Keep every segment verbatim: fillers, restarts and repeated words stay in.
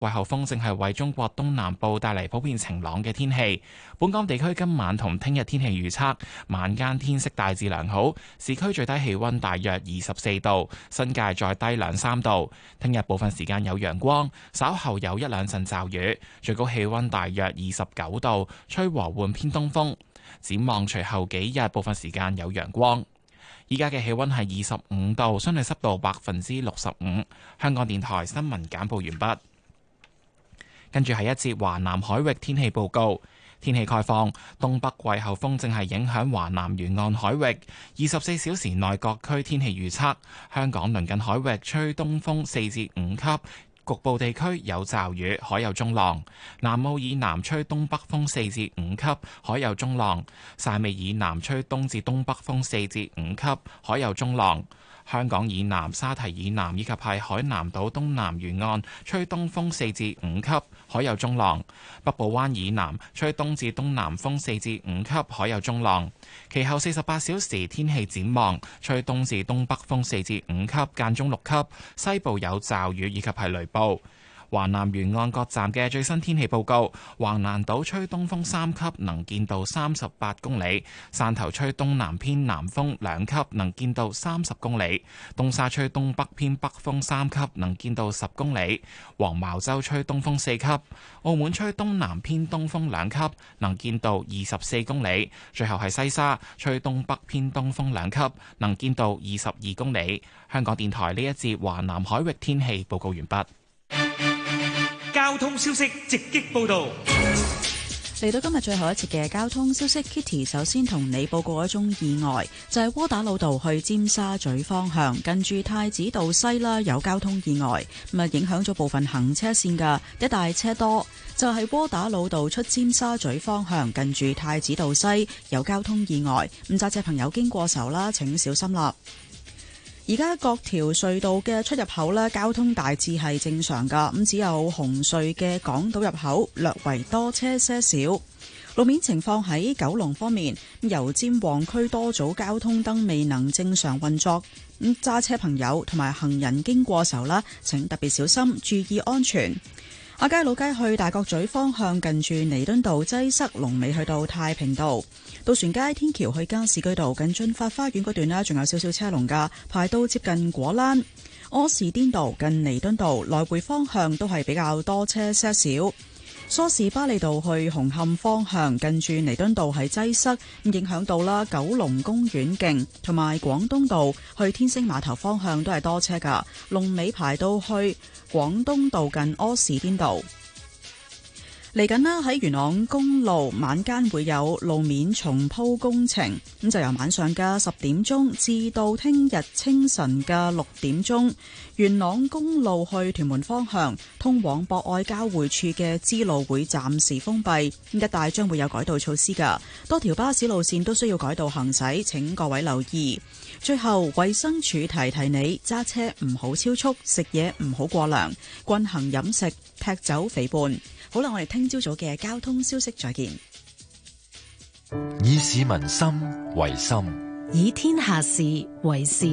季候風正係為中國東南部帶嚟普遍晴朗嘅天氣。本港地區今晚同聽日天氣預測：晚間天色大致良好，市區最低氣溫大約二十四度，新界再低兩三度。聽日部分時間有陽光，稍後有一兩陣驟雨，最高氣溫大約二十九度，吹和緩偏東風。展望隨後幾日部分時間有陽光。依家嘅氣溫係二十五度，相對濕度百分之六十五。香港電台新聞簡報完畢。跟住係一節華南海域天氣報告。天氣概況，東北季候風正係影響華南沿岸海域。二十四小時內各區天氣預測：香港鄰近海域吹東風四至五級，局部地區有驟雨，海有中浪。南澳以南吹東北風四至五級，海有中浪。汕尾以南吹東至東北風四至五級，海有中浪。香港以南、沙堤以南以及係海南島東南沿岸吹東風四至五級，海有中浪。北部灣以南吹東至東南風四至五級，海有中浪。其後四十八小時天氣展望，吹東至東北風四至五級，間中六級，西部有驟雨以及係雷暴。華南沿岸各站嘅最新天氣報告：橫瀾島吹東風三級，能見度三十八公里；汕頭吹東南偏南風兩級，能見度三十公里；東沙吹東北偏北風三級，能見度十公里；黃茅洲吹東風四級；澳門吹東南偏東風兩級，能見度二十四公里；最後係西沙吹東北偏東風兩級，能見度二十二公里。香港電台呢一節華南海域天氣報告完畢。 交通消息直擊報道。 嚟到今日最後一節嘅交通消息 ，Kitty 首先同你報告一宗意外，就係窩打老道去尖沙咀方向，近住太子道西啦，有交通意外，咁啊影響咗部分行車線噶，一帶車多。就係窩打老道出尖沙咀方向，近住太子道西有交通意外，咁揸車朋友經過時候啦，請小心啦。而家各條隧道嘅出入口咧，交通大致係正常噶，咁只有紅隧嘅港島入口略為多車些少。路面情況喺九龍方面，油尖旺區多組交通燈未能正常運作，咁揸車朋友同埋行人經過時候咧，請特別小心，注意安全。亞皆老街去大角咀方向，近住彌敦道擠塞，龍尾去到太平道。渡船街天橋去加士居道近駿發花園嗰段呢，仲有少少車龍噶，排到接近果欄。柯士甸道近彌敦道來回方向都係比較多車些少。梳士巴利道去紅磡方向，近住彌敦道係擠塞，影響到啦九龍公園徑同埋廣東道去天星碼頭方向都係多車噶，龍尾排到去廣東道近柯士甸道。嚟緊啦，喺元朗公路晚間會有路面重鋪工程，咁就由晚上嘅十點鐘至到聽日清晨嘅六點鐘，元朗公路去屯門方向通往博愛交匯處嘅支路會暫時封閉，一帶將會有改道措施㗎，多條巴士路線都需要改道行駛，請各位留意。最後，衛生署提提你揸車唔好超速，食嘢唔好過量，均衡飲食，踢走肥胖。好啦，我哋聽朝早嘅交通消息再見。 以市民心為心， 以天下事為事。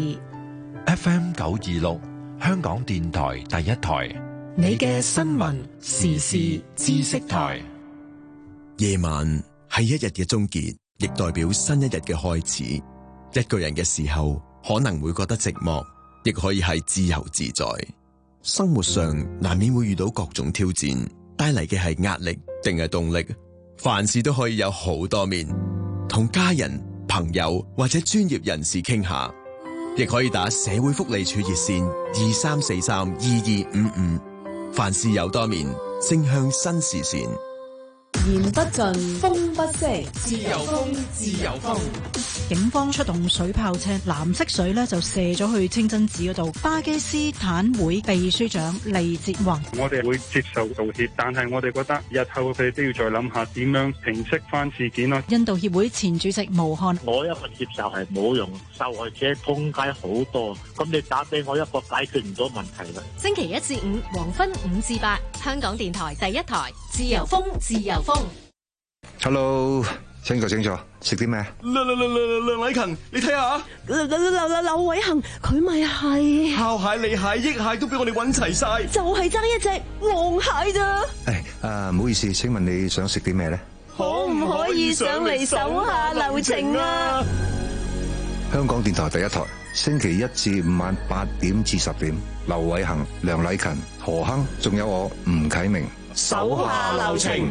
F M 九二六，香港電台第一台， 你嘅新聞時事知識台。 夜晚係一日嘅終結，亦代表新一日嘅開始。一個人嘅時候，可能會覺得寂寞，亦可以係自由自在。生活上難免會遇到各種挑戰，帶嚟嘅係壓力定係動力？凡事都可以有好多面，同家人、朋友或者專業人士傾下，亦可以打社會福利署熱線二三四三二二五五。凡事有多面，正向新視線。 言不盡，風不息，自由風，自由風。 警方出動水炮車，藍色水呢就射咗去清真寺嗰度。巴基斯坦會秘書長利哲宏， 我哋會接受道歉，但係我哋覺得日後佢哋都要再諗下點樣平息翻事件咯。 印度協會前主席毛漢， 我一個接受係冇用，受害者通街好多，咁你打俾我一個解決唔到問題啦。 星期一至五黃昏五至八，香港電台第一台，自由風，自由風。 Hello， 清楚清楚，食啲咩？ 梁梁梁梁梁禮勤，你睇下， 劉劉劉劉劉偉恒，佢咪係烤蟹、利蟹、益蟹都俾我哋揾齊晒， 就係爭一隻黃蟹咋？ 誒，啊唔好意思，請問你想食啲咩咧？ 可唔可以上嚟手下留情啊？ 香港電台第一台，星期一至五晚八點至十點，劉偉恒、梁禮勤、何亨，仲有我吳啟明， 手下留情。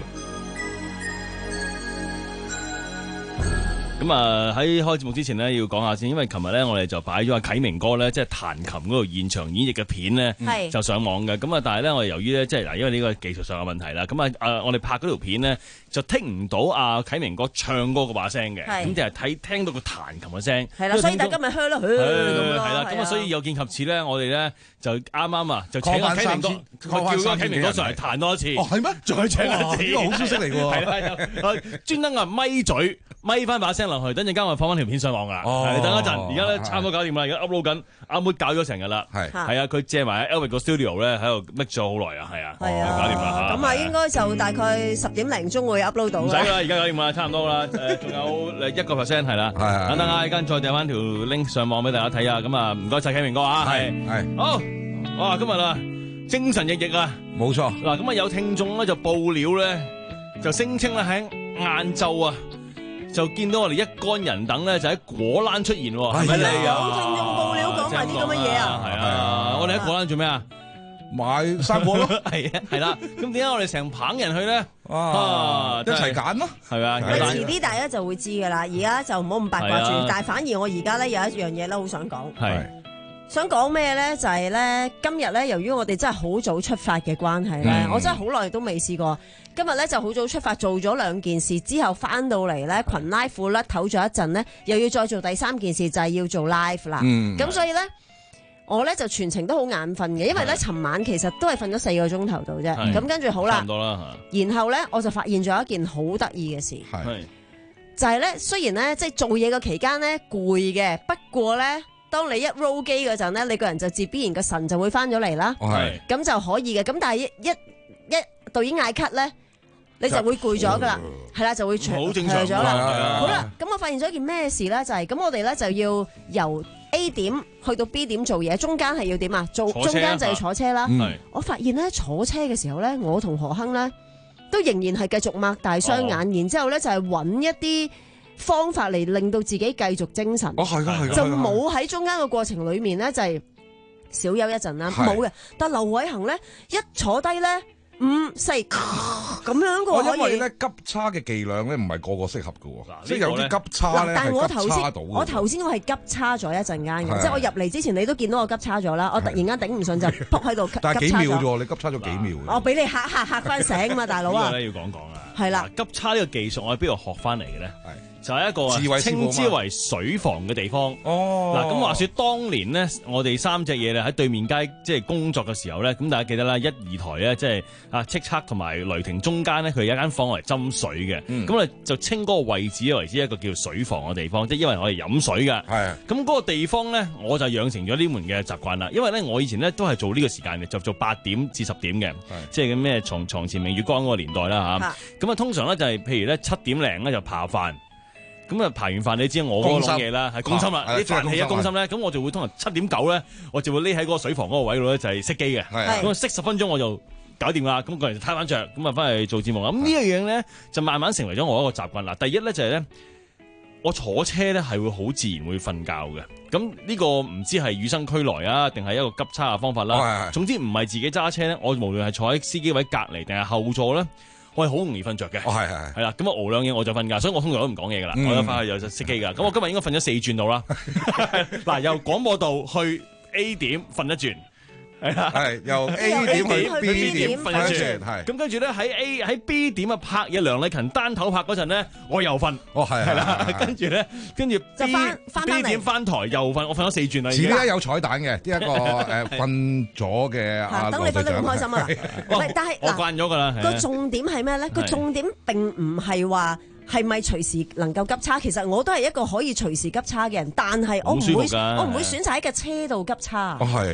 咁啊喺開節目之前呢，要講下先，因為琴日咧我哋就擺咗阿啟明哥咧，即係彈琴嗰度現場演繹嘅片咧， 係就上網嘅。咁啊，但係咧我哋由於咧即係嗱，因為呢個技術上嘅問題啦，咁啊誒我哋拍嗰條片咧就聽唔到阿啟明哥唱歌嗰把聲嘅，咁就係睇聽到個彈琴嘅聲。 係啦，所以大家咪噓咯，噓咁咯。 係啦，咁啊所以有見及此咧，我哋咧就啱啱啊就請阿啟明哥，叫阿啟明哥上嚟彈多一次。 哦，係咩？ 再請一次， 呢個好消息嚟㗎喎。 係啦，專登啊咪嘴。咪翻把聲落去，等陣間我放翻條片上網噶。 哦， 等一陣，而家咧差唔多搞掂啦，而家 upload 緊，阿妹搞咗成日啦。係係啊，佢借埋喺 Elvis 個 studio 咧喺度 make 咗好耐啊，係啊， 係啊， 搞掂啦嚇。 咁啊，應該就大概十點零鐘會 upload 到。 唔使啦，而家搞掂啦，差唔多啦。誒，仲有誒一個 percent 係啦。係等等啊，依家再掟翻條 link 上網俾大家睇下。咁啊，唔該曬啟明哥啊。係係。好，哇！今日啊，精神奕奕啊。 冇錯。嗱， 咁啊有聽眾咧就報料咧，就聲稱咧喺晏晝啊。就見到我哋一干人等咧，就喺果欄出現喎，係咪你啊？ 有聽眾報料講埋啲咁嘅嘢啊！ 係啊，我哋喺果欄做咩啊？ 買生果咯， 係啊，係啦。咁點解我哋成棚人去咧？ 啊，一齊揀咯， 係啊。 你遲啲大家就會知㗎啦，而家就唔好咁八卦住。但係反而我而家咧有一樣嘢咧，好想講。係。想講咩咧？就係咧，今日咧，由於我哋真係好早出發嘅關係咧，我真係好耐都未試過。今日咧就好早出發，做咗兩件事之後，翻到嚟咧裙拉褲甩唞咗一陣咧，又要再做第三件事，就係要做 live 啦。咁所以咧，我咧就全程都好眼瞓嘅，因為咧尋晚其實都係瞓咗四個鐘頭度啫。咁跟住好啦，差唔多啦。然後咧，我就發現咗一件好得意嘅事，就係咧，雖然咧即係做嘢嘅期間咧攰嘅，不過咧。當你一 roll 機嗰陣咧，你個人就自必然個神就會翻咗嚟啦。係咁就可以嘅。咁但係一一一導演嗌 cut 咧，你就會攰咗噶啦。係啦，就會長長咗啦。好啦，咁我發現咗一件咩事咧？就係咁，我哋咧就要由 A 點去到 B 點做嘢，中間係要點啊？做中間就要坐車啦。我發現咧坐車嘅時候咧，我同何亨咧都仍然係繼續擘大雙眼，然之後咧就係揾一啲方法嚟令到自己繼續精神，哦係噶係噶，就冇喺中間嘅過程裏面咧就係小休一陣啦，冇嘅。但劉偉恒咧一坐低咧五四咁樣嘅， 我因為咧急叉嘅伎倆咧唔係個個適合嘅，即係有啲急叉咧係急叉到。 我頭先我係急叉咗一陣間嘅，即係我入嚟之前你都見到我急叉咗啦，我突然間頂唔順就撲喺度急叉咗。 但係幾秒啫，你急叉咗幾秒？ 我俾你嚇嚇嚇翻醒啊嘛，大佬啊！ 呢個咧要講講啊， 係啦， 急叉呢個技術我喺邊度學翻嚟嘅咧？就係一個稱之為水房嘅地方。哦，嗱，咁話說當年呢，我哋三隻嘢咧喺對面街即係工作嘅時候咧，咁大家記得啦，一二台咧即係啊叱咤同埋雷霆中間咧，佢有一間房嚟斟水嘅。咁我哋就稱嗰個位置為之一個叫水房嘅地方，即係因為我哋飲水㗎。係。咁嗰個地方咧，我就養成咗呢門嘅習慣啦。因為咧，我以前咧都係做呢個時間嘅，就做八點至十點嘅，即係咁咩床床前明月光嗰個年代啦嚇。咁啊，通常咧就係譬如咧七點零咧就扒飯。咁啊，排完飯你知我嗰個嘢啦，係攻心啦，啲飯氣一攻心咧，咁我就會通常七點九咧，我就會匿喺嗰個水房嗰個位度咧，就係熄機嘅。咁啊，熄十分鐘我就搞掂啦。咁個人就攤翻着，咁啊翻去做節目啦。咁呢樣嘢咧就慢慢成為咗我一個習慣啦。第一咧就係咧，我坐車咧係會好自然會瞓覺嘅。咁呢個唔知係與生俱來啊，定係一個急叉嘅方法啦。總之唔係自己揸車咧，我無論係坐喺司機位隔離定係後座咧。我係好容易瞓着嘅，係係係啦，咁啊熬兩嘢我就瞓覺，所以我通常都唔講嘢噶啦，嗯、我一翻去又就熄機噶。咁我今日應該瞓咗四轉到啦，嗱由廣播道去 A 點瞓一轉，係啦，係由 A 點去 B 點瞓一轉，係咁跟住咧喺 A 喺 B 點啊拍嘢梁禮勤單頭拍嗰陣咧，我又瞓，哦係係啦，跟住咧跟住 B B 點翻台又瞓，我瞓咗四轉啦。 遲啲有彩蛋嘅，呢一個誒瞓咗嘅阿等你瞓得咁開心啊！喂，但係我慣咗噶啦。 個重點係咩咧？個重點並唔係話係咪隨時能夠急叉，其實我都係一個可以隨時急叉嘅人，但係我唔會我唔會選擇喺架車度急叉。 哦係。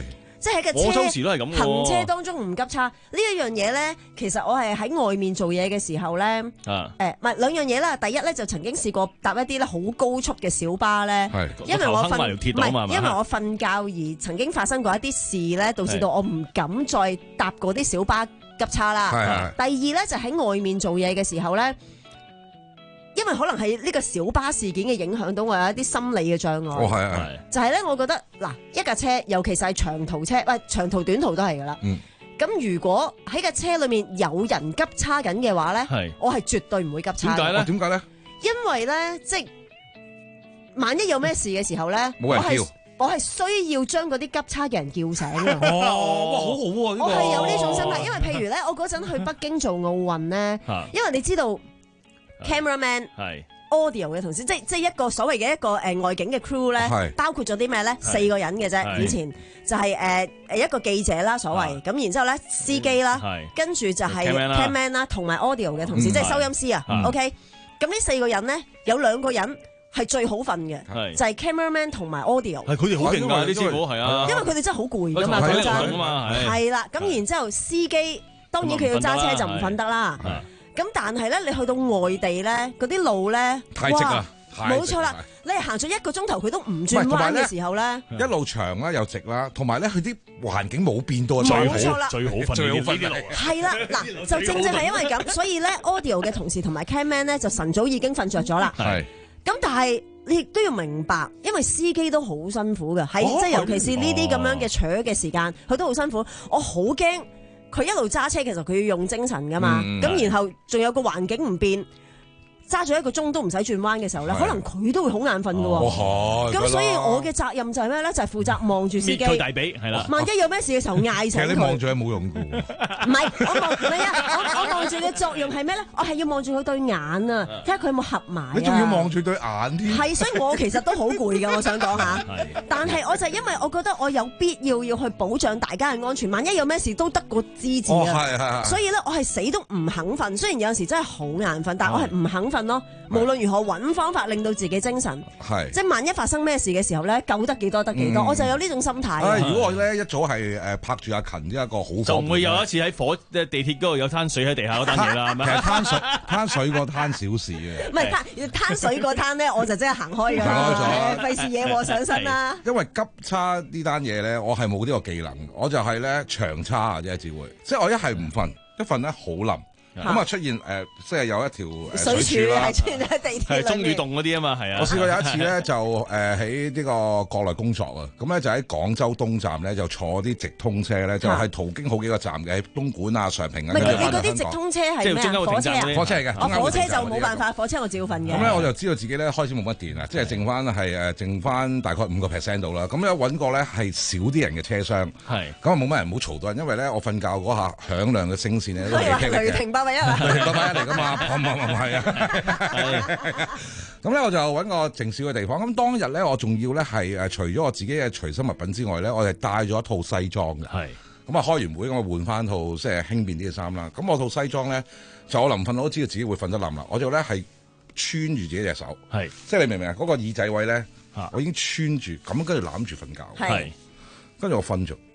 即係喺個車我周時都係咁行車當中唔急叉呢一樣嘢咧，其實我係喺外面做嘢嘅時候咧，誒唔係兩樣嘢啦。第一咧就曾經試過搭一啲咧好高速嘅小巴咧，因為我瞓唔係因為我瞓覺而曾經發生過一啲事咧，導致到我唔敢再搭嗰啲小巴急叉啦。第二咧就喺外面做嘢嘅時候咧。因為可能係呢個小巴事件嘅影響到我有一啲心理嘅障礙。 哦，係係。 就係咧，我覺得嗱，一架車，尤其是係長途車，喂，長途短途都係噶啦。嗯。咁如果喺架車裏面有人急叉緊嘅話咧，我係絕對唔會急叉。 點解咧？點解咧？ 因為咧，即係萬一有咩事嘅時候咧， 冇人叫。 我係需要將嗰啲急叉嘅人叫醒嘅。 哦，哇，好好喎！ 我係有呢種心態，因為譬如咧，我嗰陣去北京做奧運咧，因為你知道。cameraman 係 audio 嘅同事，即係即係一個所謂嘅一個誒外景嘅 crew 咧，包括咗啲咩咧？四個人嘅啫。以前就係誒誒一個記者啦，所謂咁，然之後咧司機啦，跟住就係 cameraman 啦，同埋 audio 嘅同事，即係收音師啊。OK，咁呢四個人咧，有兩個人係最好瞓嘅，就係 cameraman 同埋 audio。 係佢哋好勁㗎，啲師傅係啊， 因為佢哋真係好攰㗎嘛，講真。係啦，咁然之後司機當然佢要揸車就唔瞓得啦。咁但係咧，你去到外地咧，嗰啲路咧， 太直啦， 冇錯啦，你係行咗一個鐘頭，佢都唔轉彎嘅時候咧， 一路長啦又直啦，同埋咧佢啲環境冇變到， 冇錯啦， 最好瞓最好瞓啲路。 係啦，嗱，就正正係因為咁，所以咧 audio 嘅同事同埋 camman 咧就晨早已經瞓着咗啦。係，咁但係你亦都要明白，因為司機都好辛苦嘅，喺即係尤其是呢啲咁樣嘅扯嘅時間，佢都好辛苦，我好驚。佢一路揸車，其實佢要用精神噶嘛，咁、嗯、然後仲有個環境唔變，揸咗一個鐘都唔使轉彎嘅時候咧，可能佢都會好眼瞓㗎喎。咁所以我嘅責任就係咩咧？就係、是、負責望住司機， 佢大髀係啦。 萬一有咩事嘅時候嗌醒佢。 其實你望住係冇用㗎。 唔係，我望唔係啊！我我望住嘅作用係咩咧？我係要望住佢對眼啊，睇下佢有冇合埋、啊。 你仲要望住對眼添？ 係，所以我其實都好攰㗎。我想講下，但係我就因為我覺得我有必要要去保障大家嘅安全，萬一有咩事都得個知字啊。所以咧，我係死都唔肯瞓。雖然有陣時真係好眼瞓，但係我係唔肯瞓咯。無論如何揾方法令到自己精神，係即係萬一發生咩事嘅時候咧，救得幾多得幾多，我就有呢種心態。 如果我咧一早係誒拍住阿勤呢一個好， 就唔會有一次喺火即係地鐵嗰度有攤水喺地下嗰單嘢啦。 其實攤水攤水個攤小事嘅， 唔係攤攤水個攤咧，我就真係行開㗎啦，費事惹禍上身啦。 因為急叉呢單嘢咧，我係冇呢個技能，我就係咧長叉啊，啫，只會即係我一係唔瞓，一瞓咧好冧。咁啊出現誒，即係有一條水柱啦， 係出現喺地鐵係中雨洞嗰啲啊嘛，係啊！ 我試過有一次咧，就誒喺呢個國內工作啊，咁咧就喺廣州東站咧就坐啲直通車咧，就係途經好幾個站嘅，喺東莞啊、常平啊。 唔係你嗰啲直通車係咩？火車啊？ 火車嚟嘅。 火車就冇辦法，火車我照瞓嘅。 咁咧我就知道自己咧開始冇乜電啦，即係剩翻係誒剩翻大概五個 percent 度啦。咁咧揾個咧係少啲人嘅車廂，係咁啊冇乜人，唔好嘈到人，因為咧我瞓覺嗰下響亮嘅聲線咧都幾雷霆八百一啊！ 嚟噶嘛？唔唔唔係啊！咁咧我就揾個靜少嘅地方。咁當日咧，我仲要咧係誒除咗我自己嘅隨身物品之外咧，我係帶咗一套西裝嘅。係咁啊，開完會咁我換翻套即係輕便啲嘅衫啦。咁我套西裝咧，就我臨瞓我都知道自己會瞓得冧啦。我就咧係穿住自己隻手，係即係你明唔明啊？嗰個耳仔位咧，我已經穿住咁，跟住攬住瞓覺，係跟住我瞓着，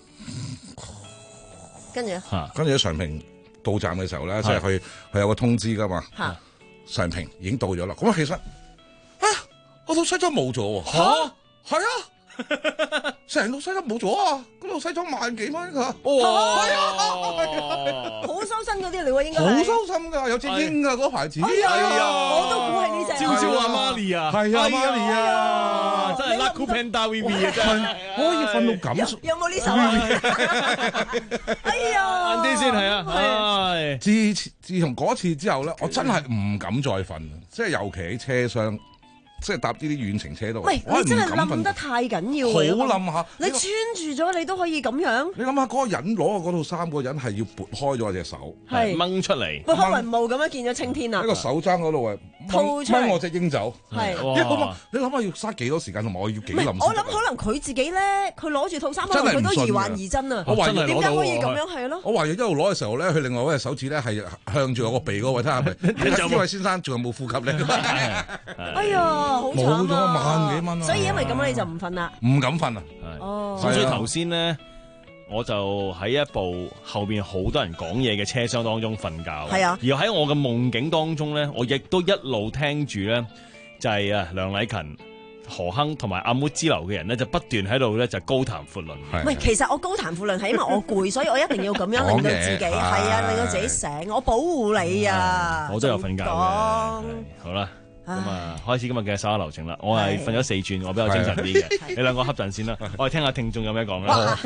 跟住跟住喺常平到站嘅時候咧，即係佢佢有個通知噶嘛，常平已經到咗啦。咁啊，其實啊，我套西裝冇咗喎。嚇，係啊，成套西裝冇咗啊！嗰套西裝萬幾蚊㗎。哇，係啊， 好收身嗰啲嚟喎，應該好收身㗎，有隻鷹㗎嗰牌子。 係啊，我都估係呢隻。 朝朝阿瑪尼啊， 係啊，阿瑪尼啊， 真係 Lucky Panda V V 啊，真係可以瞓到咁。 有冇呢首啊？哎呀， 晏啲先係啊，係。 自自從嗰次之後咧，我真係唔敢再瞓，即係尤其喺車廂。即係搭呢啲遠程車度， 喂，你真係冧得太緊要好冧下， 你穿住咗你都可以咁樣。 你諗下嗰個人攞嘅嗰套衫，個人係要撥開咗隻手， 係掹出嚟， 喂，開雲霧咁樣見咗青天啊！ 喺個手踭嗰度啊，掹掹我隻鷹走，係，你諗下要嘥幾多時間，同埋我要幾冧？ 我諗可能佢自己咧，佢攞住套衫，可能佢都疑幻疑真啊！ 我懷疑點解可以咁樣係咯？ 我懷疑一路攞嘅時候咧，佢另外嗰隻手指咧係向住我個鼻嗰位，睇下係呢位先生仲有冇呼吸咧？ 哎呀，好慘啊！ 萬幾蚊啊！ 所以因為咁你就唔瞓啦， 唔敢瞓啊！ 哦， 所以頭先咧， 我就喺一部後邊好多人講嘢嘅車廂當中瞓覺。 係啊， 而喺我嘅夢境當中咧，我亦都一路聽住咧，就係啊梁禮勤、何亨同埋阿妹之流嘅人咧，就不斷喺度咧就高談闊論。 唔係，其實我高談闊論係因為我攰，所以我一定要咁樣令到自己係啊，令到自己醒，我保護你啊。 我都有瞓覺嘅。好啦。咁啊，開始今日嘅手下留情啦！我係瞓咗四轉，我比較精神啲嘅。你兩個瞌陣先啦，我哋聽下聽眾有咩講啦。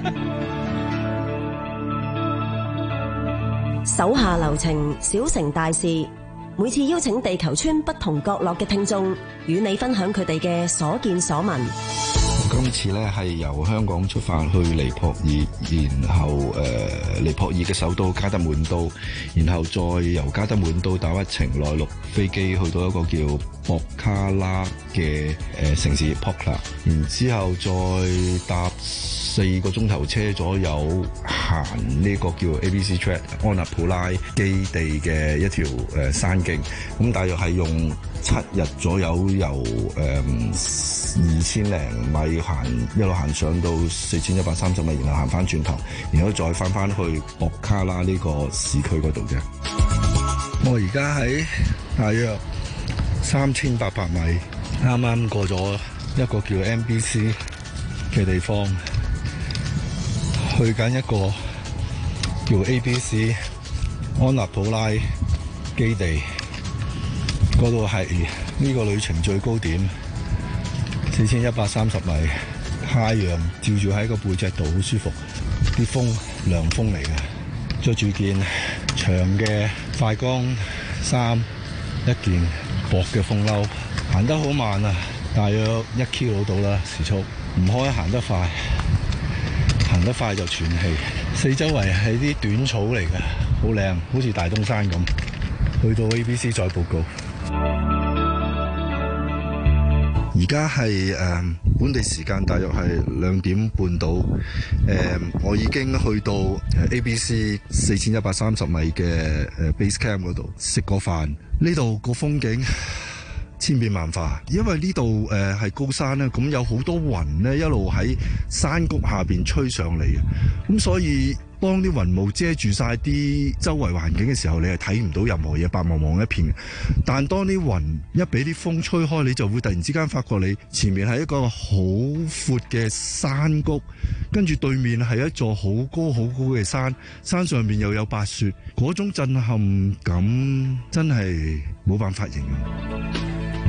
手下留情，小城大事。每次邀請地球村不同角落嘅聽眾，與你分享佢哋嘅所見所聞。 今次咧係由香港出發去尼泊爾，然後誒、呃、尼泊爾嘅首都加德滿都，然後再由加德滿都打一程內陸飛機去到一個叫博卡拉嘅誒、呃、城市 Pokhara， 然之後再搭四個鐘頭車左右行呢個叫 A B C Track 安納普拉基地嘅一條誒、呃、山徑，咁大約係用七日左右由誒二千零米行一路行上到四千一百三十米，然後行翻轉頭，然後再翻翻去博卡拉呢個市區嗰度嘅。我而家喺大約三千八百米，啱啱過咗一個叫 M B C 嘅地方，去緊一個叫 A B C 安納普拉基地，嗰度係呢個旅程最高點，四千一百三十米，太陽照住喺個背脊度，好舒服，啲風涼風嚟嘅，着住件長嘅快乾衫，一件薄嘅風褸，行得好慢啊，大約一 kilo 到啦時速，唔開行得快。行得快就喘氣，四周圍係啲短草嚟嘅，好靚，好似大東山咁。去到 A B C 再報告。而家係誒本地時間大約係兩點半到，誒、呃、我已經去到 A B C 四千一百三十米嘅誒 base camp 嗰度食過飯，呢度個風景千變萬化，因為呢度誒係高山咧，咁有好多雲咧一路喺山谷下邊吹上嚟嘅，咁所以當啲雲霧遮住晒啲周圍環境嘅時候，你係睇唔到任何嘢，白茫茫一片。但當啲雲一俾啲風吹開，你就會突然之間發覺你前面係一個好闊嘅山谷，跟住對面係一座好高好高嘅山，山上面又有白雪，嗰種震撼感真係冇辦法形容。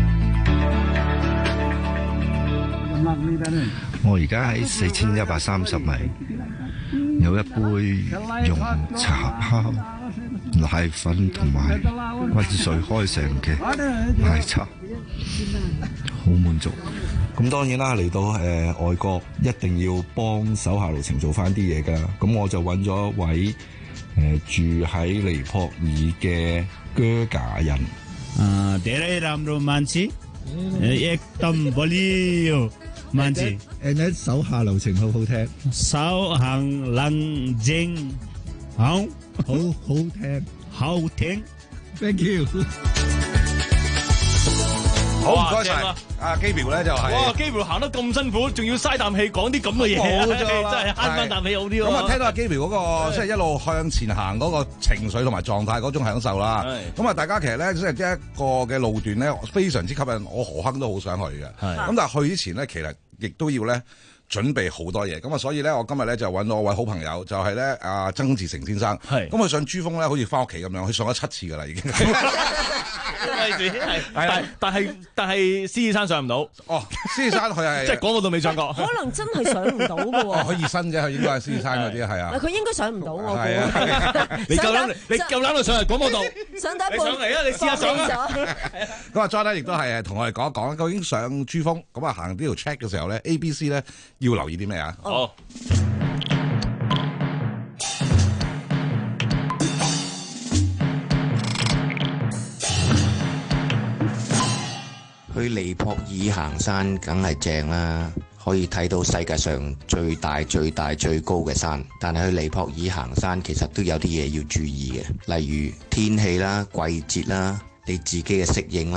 我而家喺四千一百三十米，有一杯用茶泡、奶粉同埋溫水開成嘅奶茶，好滿足。咁當然啦，嚟到誒、呃、外國一定要幫手下留情做翻啲嘢㗎。咁我就揾咗一位誒、呃、住喺尼泊爾嘅啹喀人。啊，第一站到曼次，一頓不了。慢字，誒，手下留情好好聽，手行冷靜，好，好好聽，好聽 ，thank you。 好唔該晒，阿基苗咧就係， 哇，基苗行得咁辛苦，仲要嘥啖氣講啲咁嘅嘢，真係慳翻啖氣好啲喎。 咁啊，聽到阿基苗嗰個即係一路向前行嗰個情緒同埋狀態嗰種享受啦。咁啊，大家其實咧即係一個嘅路段咧非常之吸引，我何亨都好想去嘅。咁但係去之前咧，其實亦都要咧準備好多嘢。咁啊，所以咧我今日咧就揾到我位好朋友，就係咧阿曾志成先生。咁佢上珠峰咧，好似翻屋企咁樣，佢上咗七次噶啦已經。 係，但但係但係獅子山上唔到。哦， 獅子山佢係即係講我都未上過。 可能真係上唔到㗎喎。 佢熱身啫，佢應該係獅子山嗰啲係啊。 佢應該上唔到我估。 你夠膽你夠膽就上嚟廣播道。 上得一半。 你上嚟啊！你試下上啊！ 咁啊 ，John 亦都係同我哋講一講，究竟上珠峰咁啊行呢條 check 嘅時候咧 ，A B C 咧要留意啲咩啊？ 哦。 去尼泊爾行山梗係正啦，可以睇到世界上最大最大最高嘅山。但係去尼泊爾行山其實都有啲嘢要注意嘅，例如天氣啦、季節啦、你自己嘅適應啦，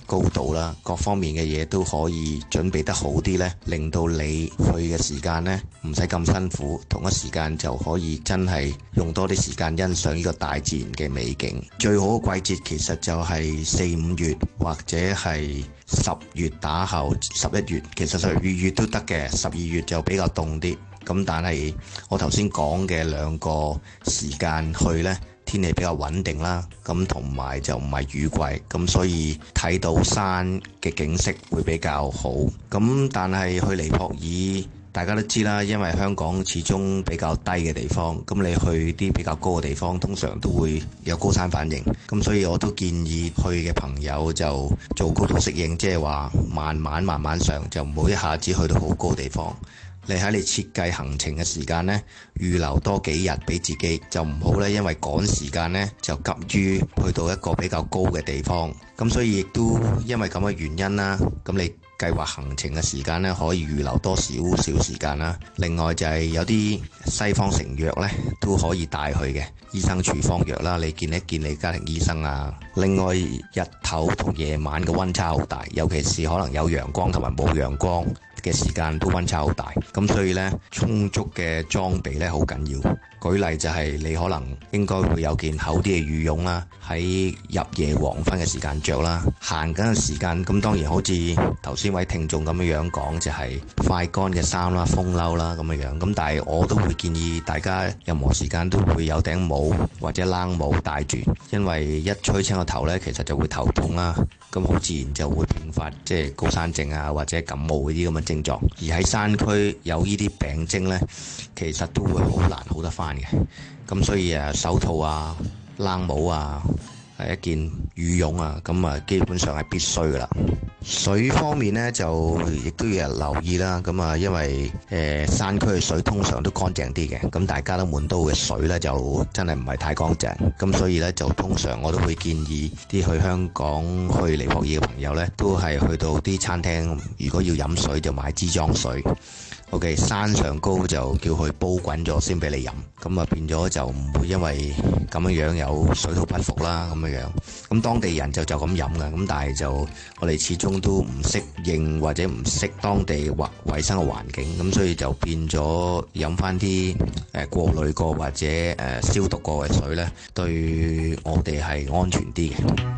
高度啦，各方面嘅嘢都可以準備得好啲呢，令到你去嘅時間呢唔使咁辛苦，同一時間就可以真係用多啲時間欣賞呢個大自然嘅美景。最好嘅季節其實就係四五月或者係十月打後十一月，其實十二月都得嘅，十二月就比較凍啲。咁但係我頭先講嘅兩個時間去呢，天氣比較穩定啦，咁同埋就唔係雨季，咁所以睇到山嘅景色會比較好。咁但係去尼泊爾，大家都知啦，因為香港始終比較低嘅地方，咁你去啲比較高嘅地方，通常都會有高山反應。咁所以我都建議去嘅朋友就做高度適應，即係話慢慢慢慢上，就唔好一下子去到好高嘅地方。你喺你設計行程嘅時間呢，預留多幾日俾自己，就唔好咧，因為趕時間呢，就急於去到一個比較高嘅地方。咁所以亦都因為咁嘅原因啦，咁你計劃行程嘅時間呢，可以預留多少少時間啦。另外就係有啲西方成藥呢，都可以帶去嘅，醫生處方藥啦，你見一見你家庭醫生啊。另外日頭同夜晚嘅溫差好大，尤其是可能有陽光同埋冇陽光嘅時間都溫差好大，咁所以呢，充足嘅裝備呢好緊要。舉例就係你可能應該會有件厚啲嘅羽絨啦，喺入夜黃昏嘅時間着啦，行緊嘅時間，咁當然好似頭先位聽眾咁樣樣講，就係快乾嘅衫啦、風褸啦咁樣樣。咁但係我都會建議大家任何時間都會有頂帽或者冷帽戴住，因為一吹清個頭呢，其實就會頭痛啦。咁好自然就會併發即係高山症啊，或者感冒嗰啲咁嘅症狀。而喺山區有呢啲病徵呢，其實都會好難好得翻嘅。咁所以誒手套啊、冷帽啊、係一件羽絨啊，咁啊基本上係必須噶啦。水方面呢，就亦都要留意啦。咁啊，因為誒、呃、山區嘅水通常都乾淨啲嘅，咁大家都滿都嘅水呢，就真係唔係太乾淨。咁所以呢，就通常我都會建議啲去香港去尼泊爾嘅朋友呢，都係去到啲餐廳，如果要飲水就買支裝水。O.K. 山上高就叫佢煲滾咗先俾你飲，咁啊變咗就唔會因為咁樣樣有水土不服啦咁樣樣。咁當地人就就咁飲㗎，咁但係就我哋始終都唔適應或者唔識當地或衞生嘅環境，咁所以就變咗飲翻啲誒過濾過或者誒消毒過嘅水呢，對我哋係安全啲嘅。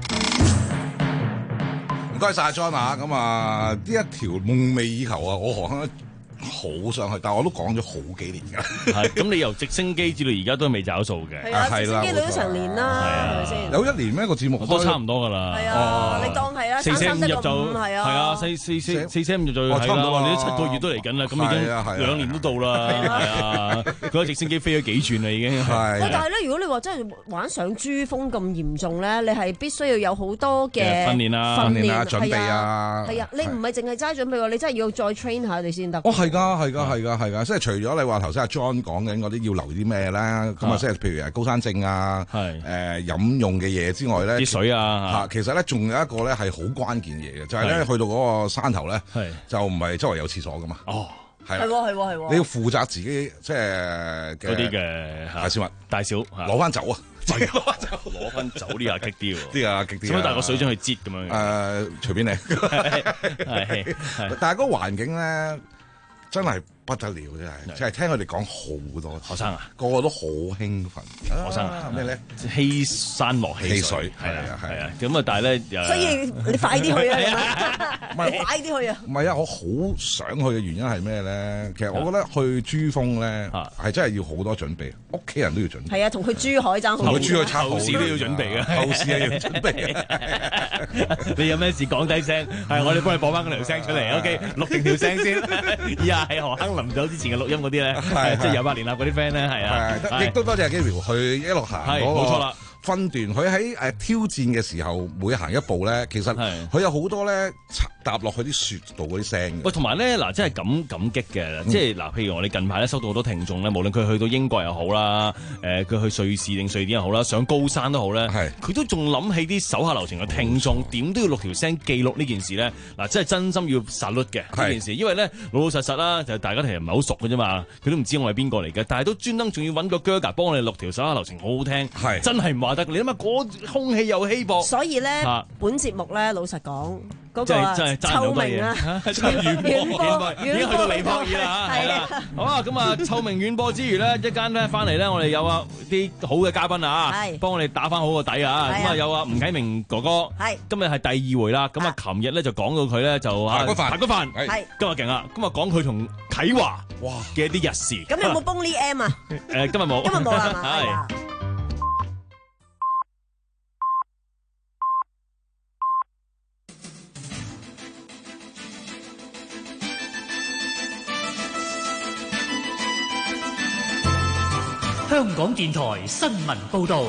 唔該晒 John 啊，咁啊呢一條夢寐以求啊，我何坑好想去，但係我都講咗好幾年㗎。 係，咁你由直升機至到而家都未找數嘅。 係啊，直升機攞咗成年啦，係咪先？ 有一年咩個節目都差唔多㗎啦。 係啊，你當係啦， 四捨五入就係啊， 係啊，四四四四捨五入就係啦。你都七個月都嚟緊啦，咁已經兩年都到啦。係啊，嗰個直升機飛咗幾轉啦已經。 係。 但係咧，如果你話真係玩上珠峰咁嚴重咧，你係必須要有好多嘅訓練啊、 訓練啊、準備啊。 係啊，你唔係淨係齋準備喎，你真係要再 train 下你先得。 哦，係㗎，係㗎，係㗎，係㗎，即係除咗你話頭先阿 John 講緊嗰啲要留啲咩咧，咁啊，即係譬如誒高山症啊，誒飲用嘅嘢之外咧， 啲水啊嚇，其實咧仲有一個咧係好關鍵嘢嘅，就係咧去到嗰個山頭咧，就唔係周圍有廁所㗎嘛。哦，係係喎，係喎，係喎。 你要負責自己即係嗰啲嘅大小物、大小攞翻走啊！ 攞翻走，攞翻走呢下激啲喎， 啲啊激啲啊！ 使唔使帶個水樽去擠咁樣？ 誒，隨便你。 係， 但係嗰個環境咧，真係不得了，真係，即係聽佢哋講好多學生啊， 個個都好興奮。 學生啊， 咩咧？ 欺山落汽水， 係啊係啊。 咁啊，但係咧， 所以你快啲去啊！唔係快啲去啊！ 唔係啊，我好想去嘅原因係咩咧？其實我覺得去珠峰咧係真係要好多準備，屋企人都要準備。 係啊，同去珠海爭好。 同去珠海差好後事都要準備嘅， 後事係要準備嘅。 你有咩事講低聲，係我哋幫你播翻嗰條聲出嚟。OK，錄定條聲先。以下係何坑臨走之前嘅錄音嗰啲咧，即係有百年立嗰啲 friend 咧，係啊。 亦都多謝阿 Gabriel 去一路行嗰個。 冇錯啦。 分段，佢喺誒挑戰嘅時候，每行一步咧，其實佢有好多咧， 踏落去啲雪度嗰啲聲。 喂，同埋咧嗱，真係感感激嘅，嗯、即係嗱，譬如我哋近排咧收到好多聽眾咧，無論佢去到英國又好啦，誒、呃、佢去瑞士定瑞典又好啦，上高山都好咧，佢都仲諗起啲手下留情嘅聽眾，點都要錄條聲記錄呢件事咧。嗱，真係真心要實律嘅呢件事，因為咧老老實實啦，就大家其實唔係好熟嘅啫嘛，佢都唔知我係邊個嚟嘅，但係都專登仲要揾個 Gurga 幫我哋錄條手下留情，好好聽，真係唔話得。你諗下嗰空氣又稀薄， 所以咧、啊、本節目咧老實講。嗰個臭名啊，遠播已經去到尼泊爾啦，係啦。好啊，咁啊，臭名遠播之餘咧，一間咧翻嚟咧，我哋有啊啲好嘅嘉賓啊，幫我哋打翻好個底啊。咁啊，有啊吳啟明哥哥，今日係第二回啦。咁啊，琴日咧就講到佢咧就啊白骨飯，係今日勁啦。今日講佢同啟華哇嘅一啲日事。 咁有冇 Bonnie M 啊？ 誒，今日冇， 今日冇係嘛？係。 香港電台新聞報道，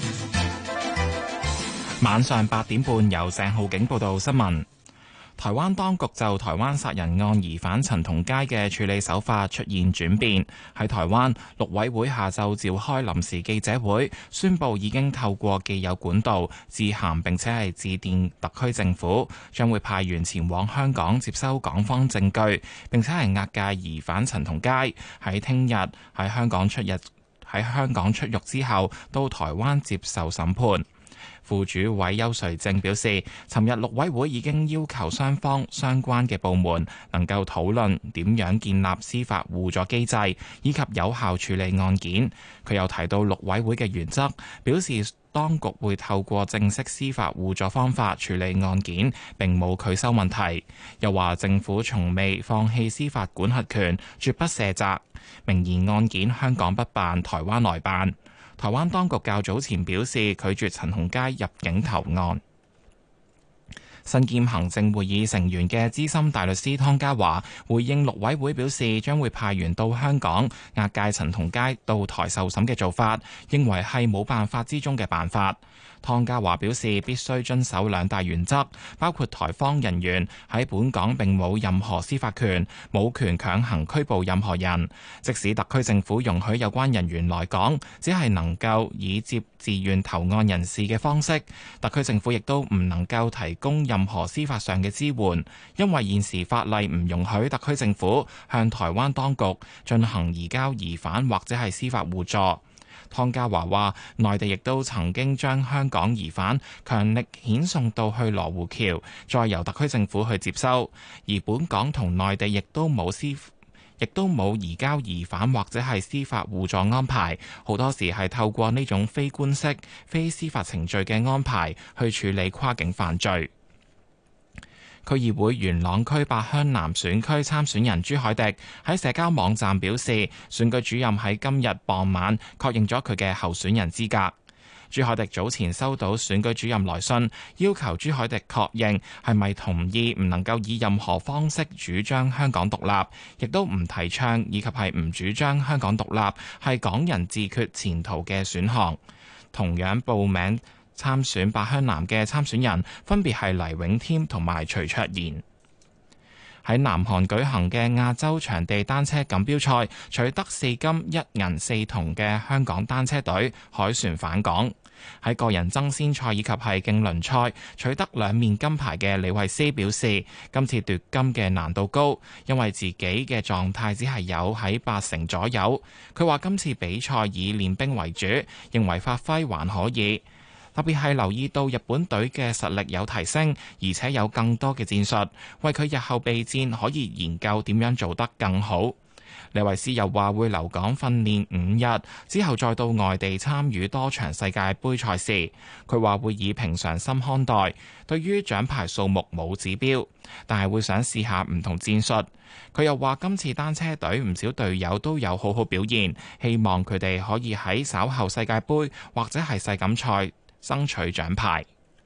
晚上八點半由鄭浩景報道新聞。台灣當局就台灣殺人案疑犯陳同佳嘅處理手法出現轉變，喺台灣陸委會下晝召開臨時記者會，宣布已經透過既有管道致函並且係致電特區政府，將會派員前往香港接收港方證據，並且係押解疑犯陳同佳喺聽日喺香港出入喺香港出獄之後到台灣接受審判。副主委邱垂正表示，尋日陸委會已經要求雙方相關嘅部門能夠討論點樣建立司法互助機制，以及有效處理案件。佢又提到陸委會嘅原則，表示當局會透過正式司法互助方法處理案件，並冇拒收問題。又話政府從未放棄司法管轄權，絕不卸責。明言案件香港不辦，台灣來辦。台灣當局較早前表示拒絕陳同佳入境投案。身兼行政會議成員嘅資深大律師湯家驊回應陸委會表示將會派員到香港押解陳同佳到台受審嘅做法，認為係冇辦法之中嘅辦法。湯家驊表示必須遵守兩大原則，包括台方人員喺本港並冇任何司法權，冇權強行拘捕任何人。即使特區政府容許有關人員來港，只係能夠以接自願投案人士嘅方式，特區政府亦都唔能夠提供任何司法上嘅支援，因為現時法例唔容許特區政府向台灣當局進行移交疑犯或者係司法互助。湯家驊話，內地亦都曾經將香港疑犯強力遣送到去羅湖橋，再由特區政府去接收，而本港同內地亦都冇司亦都冇移交疑犯或者係司法互助安排，好多時係透過呢種非官式、非司法程序嘅安排去處理跨境犯罪。區議會元朗區八鄉南選區參選人朱凱迪喺社交網站表示，選舉主任喺今日傍晚確認咗佢嘅候選人資格。朱凱迪早前收到選舉主任來信，要求朱凱迪確認係咪同意唔能夠以任何方式主張香港獨立，亦都唔提倡以及係唔主張香港獨立係港人自決前途嘅選項。同樣報名參選八鄉南嘅參選人分別係黎永添同埋徐卓賢。喺南韓舉行嘅亞洲場地單車錦標賽，取得四金一銀四銅嘅香港單車隊凱旋返港。喺個人爭先賽以及係競輪賽取得兩面金牌嘅李慧詩表示，今次奪金嘅難度高，因為自己嘅狀態只係有喺八成左右。佢話今次比賽以練兵為主，認為發揮還可以。特別係留意到日本隊嘅實力有提升，而且有更多嘅戰術，為佢日後備戰可以研究點樣做得更好。李維斯又話會留港訓練五日，之後再到外地參與多場世界盃賽事。佢話會以平常心看待，對於獎牌數目冇指標，但係會想試下唔同戰術。佢又話今次單車隊唔少隊友都有好好表現，希望佢哋可以喺稍後世界盃或者係世錦賽爭取獎牌。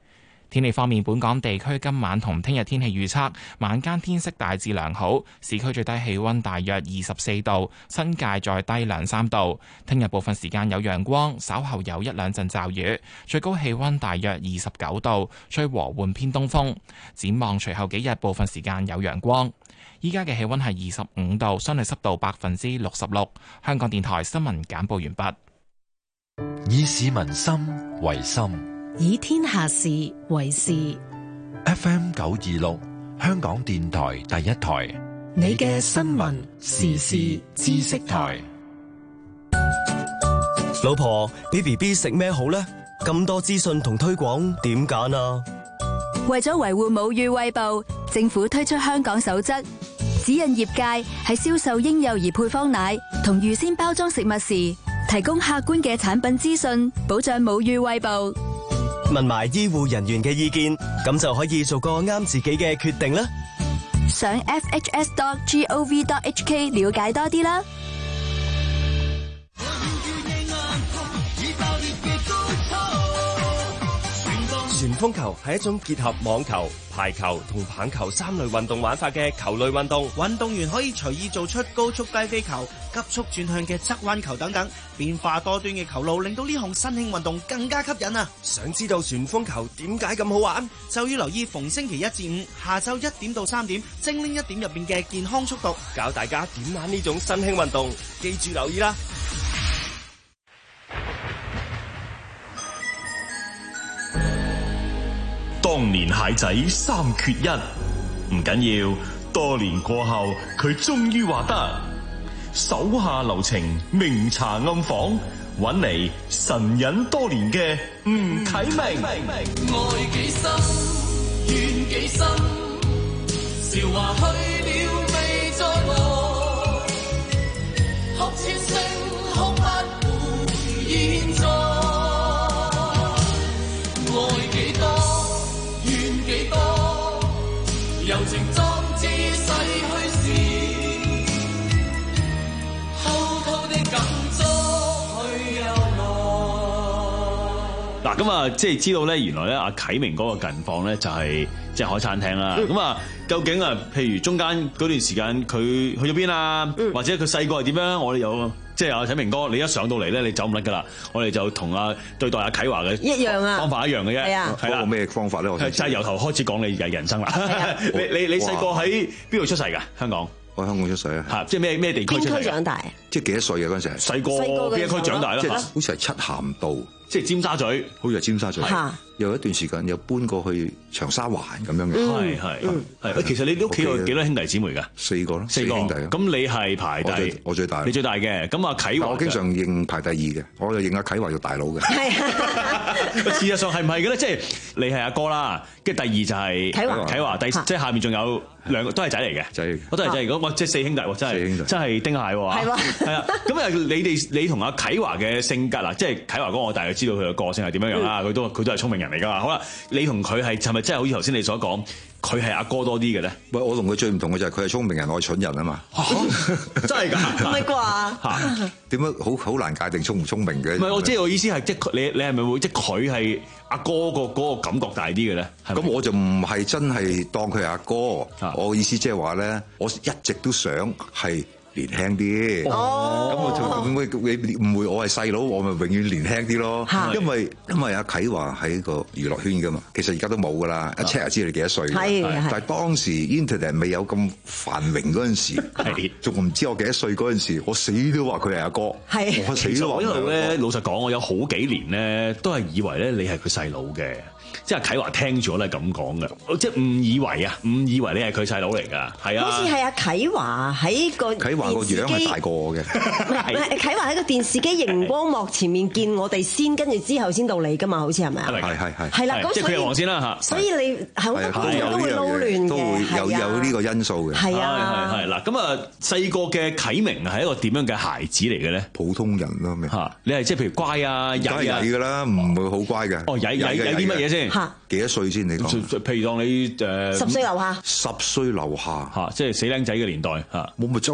天氣方面，本港地區今晚同聽日天氣預測，晚間天色大致良好，市區最低氣溫大約二十四度，新界再低兩三度。聽日部分時間有陽光，稍後有一兩陣驟雨，最高氣溫大約二十九度，吹和緩偏東風。展望隨後幾日部分時間有陽光。依家嘅氣溫係二十五度，相對濕度百分之六十六。香港電台新聞簡報完畢。 以市民心為心， 以天下事為事。 F M 九二六，香港電台第一台， 你嘅新聞時事知識台。 老婆，俾 B B 食咩好呢？咁多資訊同推廣，點揀啊？ 為咗維護母乳餵哺，政府推出香港守則，指引業界喺銷售嬰幼兒配方奶同預先包裝食物時，提供客觀嘅產品資訊，保障母乳餵哺。 問埋醫護人員嘅意見，咁就可以做個啱自己嘅決定啦。 上 f h s dot gov dot h k 了解多啲啦。 旋風球係一種結合網球、排球同棒球三類運動玩法嘅球類運動， 運動員可以隨意做出高速低飛球、急速轉向嘅側彎球等等，變化多端嘅球路，令到呢項新興運動更加吸引啊！ 想知道旋風球點解咁好玩， 就要留意逢星期一至五下晝一點到三點，精靈一點入邊嘅健康速讀， 教大家點玩呢種新興運動，記住留意啦！ 當年蟹仔三缺一，唔緊要，多年過後佢終於話得，手下留情，明查暗訪，揾嚟神隱多年嘅吳啟明。 愛幾深，怨幾深，韶華去了未再來，哭千聲哭不回現在，愛幾多幾多柔情壯志逝去時，偷偷的感觸去又來。 嗱，咁啊，即係知道咧，原來咧阿啟明嗰個近況咧就係即係開餐廳啦。咁啊、嗯，究竟啊，譬如中間嗰段時間佢去咗邊啊？嗯、或者佢細個係點樣？我哋有。即係阿啟明哥，你一上到嚟咧，你走唔甩噶啦！我哋就同阿對待阿啟華嘅一樣啊， 方法一樣嘅啫。係啊， 係啦。 咩方法咧？我就係由頭開始講你嘅人生啦。你你你細個喺邊度出世㗎？香港。 我喺香港出世啊。 嚇！即係咩咩地區出世？ 邊區長大？ 即係幾多歲啊？嗰陣時係細個邊一區長大啦？ 即係好似係漆咸道， 即係尖沙咀， 好似係尖沙咀。有一段時間又搬過去長沙灣咁樣嘅。 係係係。其實你屋企有幾多兄弟姊妹㗎？ 四個咯， 四個兄弟。咁你係排第？ 我最大。 你最大嘅。咁阿啟華， 我經常認排第二嘅，我就認阿啟華做大佬嘅。 事實上係唔係嘅咧？即係你係阿哥啦，跟住第二就係啟華，啟華第即係下面仲有兩個都係仔嚟嘅， 仔， 我都係仔。如果哇，即係四兄弟喎，真係真係丁蟹喎。 係喎， 係啊。咁啊，你哋你同阿啟華嘅性格嗱，即係啟華哥，我大概知道佢嘅個性係點樣樣啦。佢都佢都係聰明人嚟㗎嘛。好啦，你同佢係係咪真係好似頭先你所講？佢係阿哥多啲嘅咧？ 喂，我同佢最唔同嘅就係佢係聰明人，我係蠢人啊嘛！ 真係㗎？ 唔係啩？ 嚇點樣好好難界定聰唔聰明嘅？ 唔係，我即係我意思係，即係你你係咪會即係佢係阿哥個嗰個感覺大啲嘅咧？ 咁我就唔係真係當佢係阿哥，我意思即係話咧，我一直都想係年輕啲， 哦， 咁我就咁你誤會我係細佬，我咪永遠年輕啲咯。因為因為阿啟華喺個娛樂圈噶嘛，其實而家都冇噶啦，一 check 就知你幾多歲。但係當時 Internet 未有咁繁榮嗰陣時，仲唔知我幾多歲嗰陣時，我死都話佢係阿哥。 係， 我死都話。 我一路咧，老實講，我有好幾年咧，都係以為咧你係佢細佬嘅。即係啟華聽咗咧咁講嘅，即係誤以為啊，誤以為你係佢細佬嚟㗎，係啊。 好似係阿啟華喺個啟華個樣係大過我嘅， 唔係啟華喺個電視機熒光幕前面見我哋先，跟住之後先到你㗎嘛，好似係咪啊？ 係係係。 係啦，咁即係佢係黃先啦嚇。 所以你係好多觀眾都會撈亂嘅， 都會有有呢個因素嘅。 係啊， 係係嗱，咁啊細個嘅啟明係一個點樣嘅孩子嚟嘅咧？ 普通人咯，咪嚇你係即係譬如乖啊，曳啊， 曳㗎啦，唔會好乖嘅。 哦，曳曳曳啲乜嘢先？ 嚇幾多歲先？你講？ 譬如當你誒十歲樓下， 十歲樓下嚇，即係死僆仔嘅年代嚇， 我咪周圍走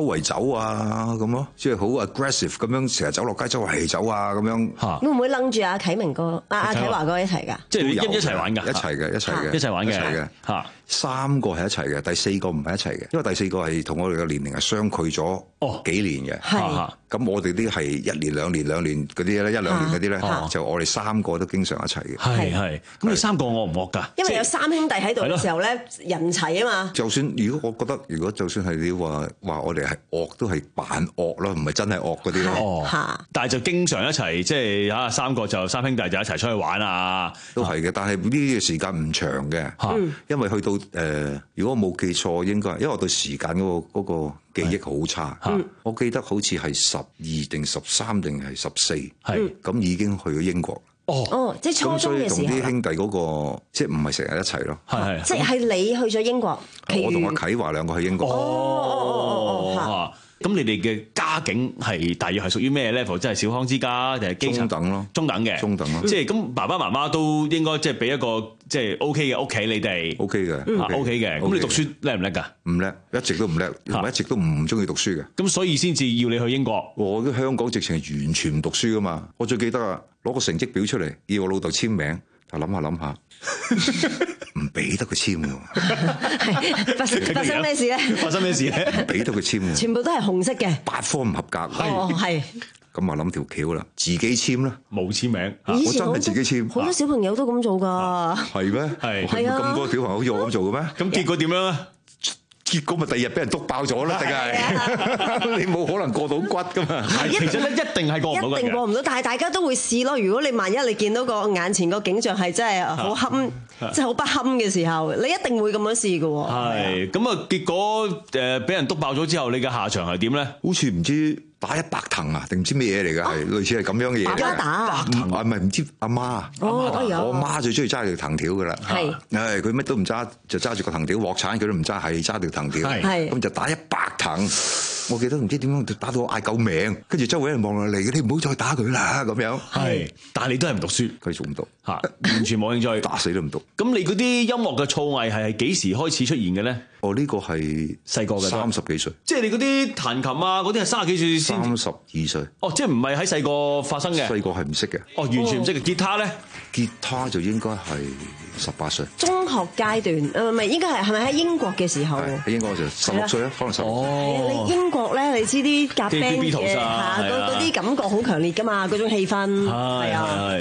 走啊咁咯，即係好 aggressive 咁樣，成日走落街周圍走啊咁樣。 會唔會楞住阿啟明哥、阿阿啟華哥一齊㗎？ 即係你一一齊玩㗎？ 一齊嘅，一齊嘅， 一齊玩嘅， 一齊嘅嚇。 三個係一齊嘅，第四個唔係一齊嘅，因為第四個係同我哋嘅年齡係相距咗幾年嘅。 係。 咁我哋啲係一年、兩年、兩年嗰啲咧，一兩年嗰啲咧，就我哋三個都經常一齊嘅。 係係。咁你三個惡唔惡㗎？ 因為有三兄弟喺度嘅時候咧，人齊啊嘛。 就算如果我覺得，如果就算係你話話我哋係惡，都係扮惡咯，唔係真係惡嗰啲咯。 哦。但係就經常一齊，即係嚇三個就三兄弟就一齊出去玩啊。 都係嘅，但係呢個時間唔長嘅，因為去到誒，如果我冇記錯，應該因為我對時間嗰個嗰個記憶好差。我記得好似係十二定十三定係十四，係咁已經去咗英國。 哦哦，即係初中嘅時候。咁所以同啲兄弟嗰個即係唔係成日一齊咯。係即係你去咗英國， 我同阿啟華兩個去英國。 哦哦哦哦。 咁你哋嘅家境係大約係屬於咩 level？即係小康之家定係基層？ 中等咯， 中等嘅， 中等咯。 即係咁，爸爸媽媽都應該即係俾一個即係 OK 嘅屋企你哋。 OK 嘅 ，OK 嘅。咁你讀書叻唔叻㗎？ 唔叻，一直都唔叻，一直都唔中意讀書嘅。 咁所以先至要你去英國。 我喺香港直情係完全唔讀書㗎嘛。我最記得啊，攞個成績表出嚟，要我老豆簽名，就諗下諗下。唔俾得佢簽喎， 發發生咩事咧？ 發生咩事咧？ 唔俾得佢簽喎， 全部都係紅色嘅， 八科唔合格。 哦，係。 咁啊諗條橋啦，自己簽啦， 冇簽名， 我真係自己簽。 好多小朋友都咁做㗎。 係咩？ 係係啊！咁多小朋友好似我咁做嘅咩？ 咁結果點樣啊？ 結果咪第二日俾人篤爆咗啦，定係你冇可能過到骨噶嘛？ 其實咧一定係過唔到嘅， 一定過唔到。但係大家都會試咯。如果你萬一你見到個眼前個景象係真係好堪，即係好不堪嘅時候，你一定會咁樣試嘅喎。係咁啊！結果誒俾人篤爆咗之後，你嘅下場係點咧？ 好似唔知打一百藤啊，定唔知咩嘢嚟㗎？係類似係咁樣嘅嘢。 爸爸打百藤啊？唔係唔知阿媽。 哦， 我媽最中意揸住條藤條㗎啦。 係。 誒，佢乜都唔揸，就揸住個藤條鑊鏟，佢都唔揸，係揸條藤條。 係。 咁就打一百藤。我記得唔知點樣打到我嗌救命，跟住周圍人望落嚟，你唔好再打佢啦咁樣。 係。但係你都係唔讀書， 佢仲唔讀嚇，完全冇興趣， 打死都唔讀。 咁你嗰啲音樂嘅造詣係係幾時開始出現嘅咧？ 哦，呢個係細個嘅， 三十幾歲。 即係你嗰啲彈琴啊，嗰啲係三十幾歲先。 三十二歲。 哦，即係唔係喺細個發生嘅？ 細個係唔識嘅。 哦，完全唔識嘅。吉他咧？ 吉他就應該係十八歲。 中學階段，誒唔係應該係係咪喺英國嘅時候？ 喺英國就十六歲啦，可能十六歲。 哦，你英國咧，你知啲夾 band 嘅嚇，嗰嗰啲感覺好強烈㗎嘛，嗰種氣氛係啊。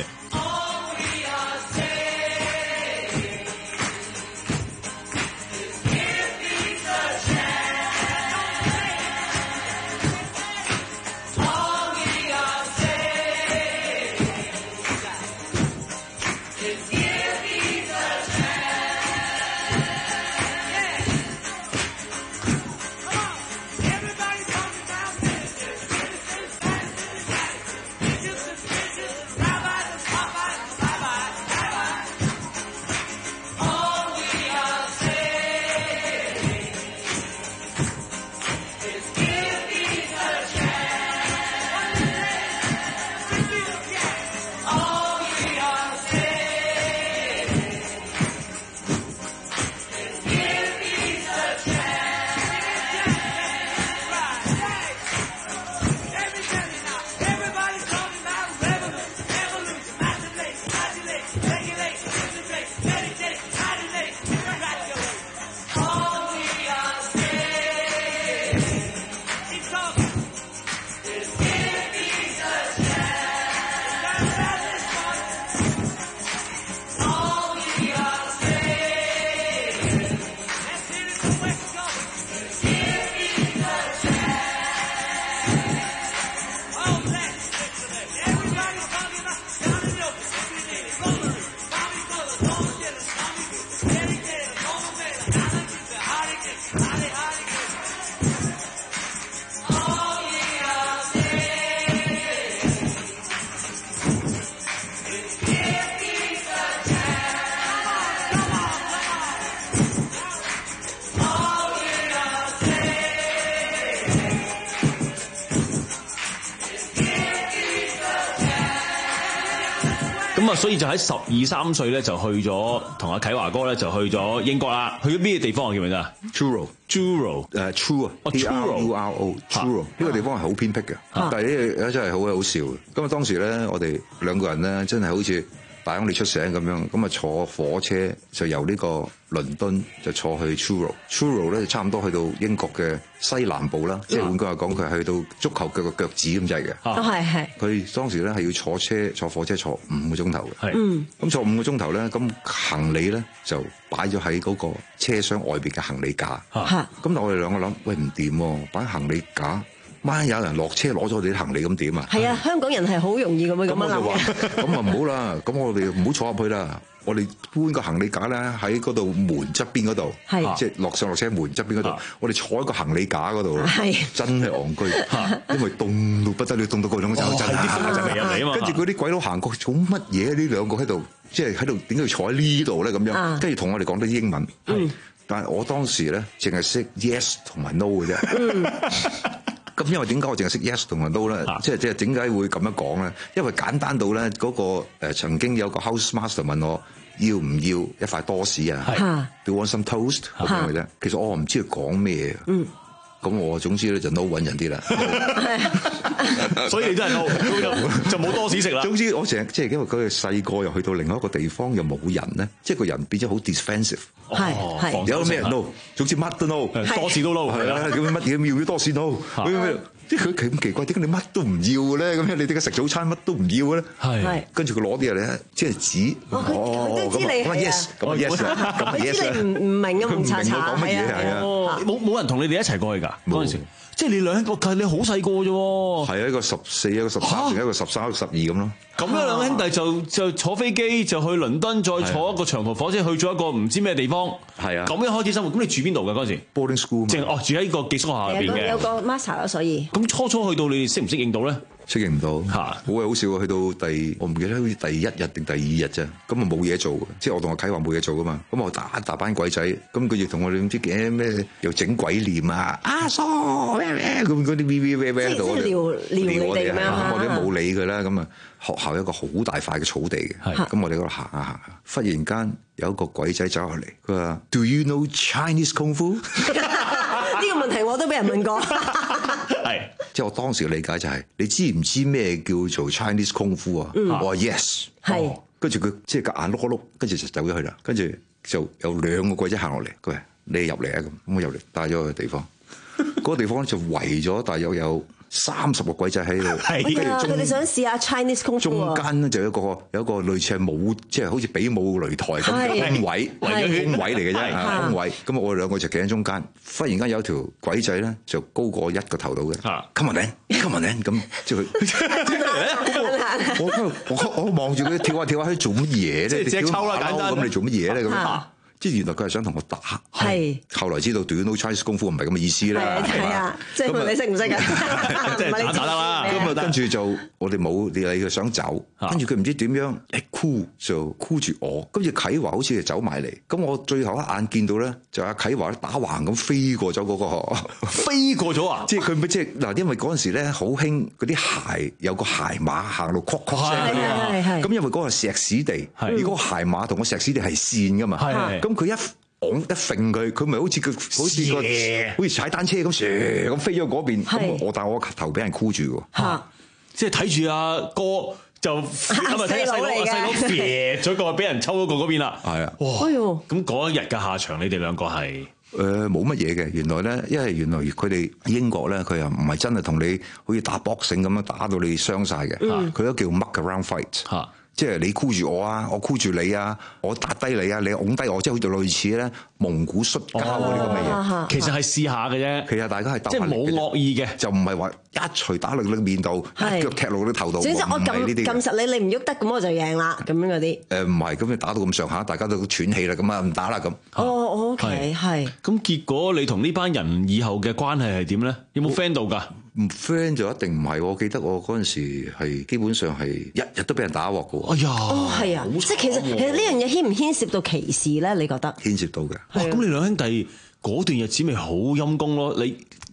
咁啊，所以就喺十二三歲咧就去咗同阿啟華哥咧就去咗英國啦。去咗咩地方啊？記唔記得啊 ？Truro，Truro，誒 Truro 啊 ，T R U R O，Truro 呢個地方係好偏僻嘅，但係呢個真係好好笑。咁啊當時咧，我哋兩個人咧真係好似大鄉里出醒咁樣，咁啊坐火車就由呢個倫敦就坐去 Truro，Truro 咧就差唔多去到英國嘅西南部啦，即係換句話講，佢係去到足球腳嘅腳趾咁滯嘅。 哦，係係。 佢當時咧係要坐車坐火車坐五個鐘頭嘅。 係。 嗯。 咁坐五個鐘頭咧，咁行李咧就擺咗喺嗰個車廂外邊嘅行李架。 嚇。 咁但我哋兩個諗，喂唔掂喎，擺行李架。萬一有人落車攞咗我哋啲行李咁點啊？ 係啊，香港人係好容易咁樣咁樣諗嘅。 咁啊唔好啦，咁我哋唔好坐入去啦。我哋搬個行李架咧喺嗰度門側邊嗰度，即係落上落車門側邊嗰度。我哋坐喺個行李架嗰度，真係戇居，因為凍到不得了，凍到個種就真係就未入嚟啊嘛。 跟住嗰啲鬼佬行過做乜嘢？呢兩個喺度，即係喺度點解要坐喺呢度咧？咁樣跟住同我哋講啲英文。但係我當時咧淨係識 yes 同埋 no 嘅啫。咁因為點解我淨係識 yes 同埋 no 咧？即係即係點解會咁樣講咧？因為簡單到咧嗰個誒曾經有個 house master 問我要唔要一塊多士啊 ？Do you want some toast 咁樣嘅啫。其實我唔知佢講咩。嗯。咁我總之咧就 no 穩人啲啦。 所以你真係 no 就冇多士食啦。 總之我成日即係因為佢係細個又去到另外一個地方又冇人咧，即係個人變咗好 defensive。 係係。 有咩人 no？總之乜都 no， 多士都 no。 係啦，咁乜嘢要唔要多士 no？即係佢佢咁奇怪，點解你乜都唔要嘅咧？咁樣你點解食早餐乜都唔要嘅咧？ 係。 跟住佢攞啲嘢咧，即係指哦，佢知你係 yes，咁 yes 啊，咁 yes 啊。 唔唔明啊，唔查查係啊。 冇冇人同你哋一齊過去㗎嗰陣時？即係你兩兄弟，你好細個啫喎。 係啊，一個十四，一個十三，一個十三，一個十二咁咯。 咁樣兩兄弟就就坐飛機就去倫敦，再坐一個長途火車去咗一個唔知咩地方。 係啊。 咁樣開始生活。咁你住邊度㗎嗰陣時 ？boarding school。 淨哦住喺個寄宿學校入邊嘅。 有個 master 啦，所以。 咁初初去到你適唔適應到咧？ 適應唔到，好鬼好笑啊！去到第我唔記得好似第一日定第二日啫，咁啊冇嘢做，即係我同阿啟華冇嘢做噶嘛，咁我打一大班鬼仔，咁佢亦同我哋唔知嘅咩又整鬼臉啊，阿叔咩咩咁嗰啲 V V V V 喺度， 即係撩撩你哋咁樣， 我哋都冇理佢啦。咁啊學校有一個好大塊嘅草地嘅，咁我哋嗰度行下行下，忽然間有一個鬼仔走落嚟，佢話 Do you know Chinese Kung Fu？ 呢個問題我都俾人問過。 係，即係我當時嘅理解就係、是，你知唔知咩叫做 Chinese 功夫啊？嗯、我話 yes， 係， 跟住佢即係夾眼碌一碌，跟住就走咗去啦。跟住就有兩個鬼仔行落嚟，佢話你入嚟啊咁，咁我入嚟帶咗去個地方，嗰個地方就圍咗大約有有三十個鬼仔喺度， 係，佢哋想試下 Chinese 功夫。 中間咧就有一個有一個類似係舞，即係好似比武擂台咁嘅空位，圍咗空位嚟嘅啫，空位。咁我哋兩個就企喺中間，忽然間有條鬼仔咧就高過一個頭度嘅，come on in，come on in，咁即係佢，我我我望住佢跳下跳下，佢做乜嘢咧？ 即係隻抽啦，簡單。 咁你做乜嘢咧？咁。即係原來佢係想同我打，係後來知道 Do you know Chinese 功夫唔係咁嘅意思啦， 係啊，即係問你識唔識啊？ 即係打打得啦。 咁啊，跟住就我哋冇理佢想走，跟住佢唔知點樣誒箍就箍住我，跟住啟華好似係走埋嚟，咁我最後一眼見到咧，就阿啟華打橫咁飛過咗嗰個， 飛過咗啊！ 即係佢咪即係嗱，因為嗰陣時咧好興嗰啲鞋有個鞋碼行路曲曲聲嗰啲啊，咁因為嗰個石屎地，而嗰個鞋碼同個石屎地係線噶嘛，咁佢一拱一揈佢，佢咪好似佢好似個好似踩單車咁，唰咁飛咗嗰邊。咁我但係我頭俾人箍住喎， 嚇！即係睇住阿哥就咁啊，睇細佬細佬撇咗個，俾人抽咗個嗰邊啦。 係啊， 哇！咁嗰一日嘅下場，你哋兩個係誒冇乜嘢嘅。原來咧，因為原來佢哋英國咧，佢又唔係真係同你好似打 boxing 咁樣打到你傷晒嘅，佢都叫 muck around fight 嚇。即係你箍住我啊，我箍住你啊，我打低你啊，你拱低我，即係好似類似咧蒙古摔跤嗰啲咁嘅嘢。 其實係試下嘅啫， 其實大家係鬥即係冇惡意嘅， 就唔係話一錘打落你面度，一腳踢落你頭度。 總之我撳撳實你，你唔喐得，咁我就贏啦，咁樣嗰啲。 誒唔係，咁你打到咁上下，大家都喘氣啦，咁啊唔打啦咁。 哦，OK，係。 咁結果你同呢班人以後嘅關係係點咧？有冇 friend 到㗎？ 唔 friend 就一定唔係，我記得我嗰陣時係基本上係日日都俾人打鑊嘅喎。 哎呀， 哦係啊，即係其實其實呢樣嘢牽唔牽涉到歧視咧？你覺得？ 牽涉到嘅。 哇！咁你兩兄弟嗰段日子咪好陰功咯？你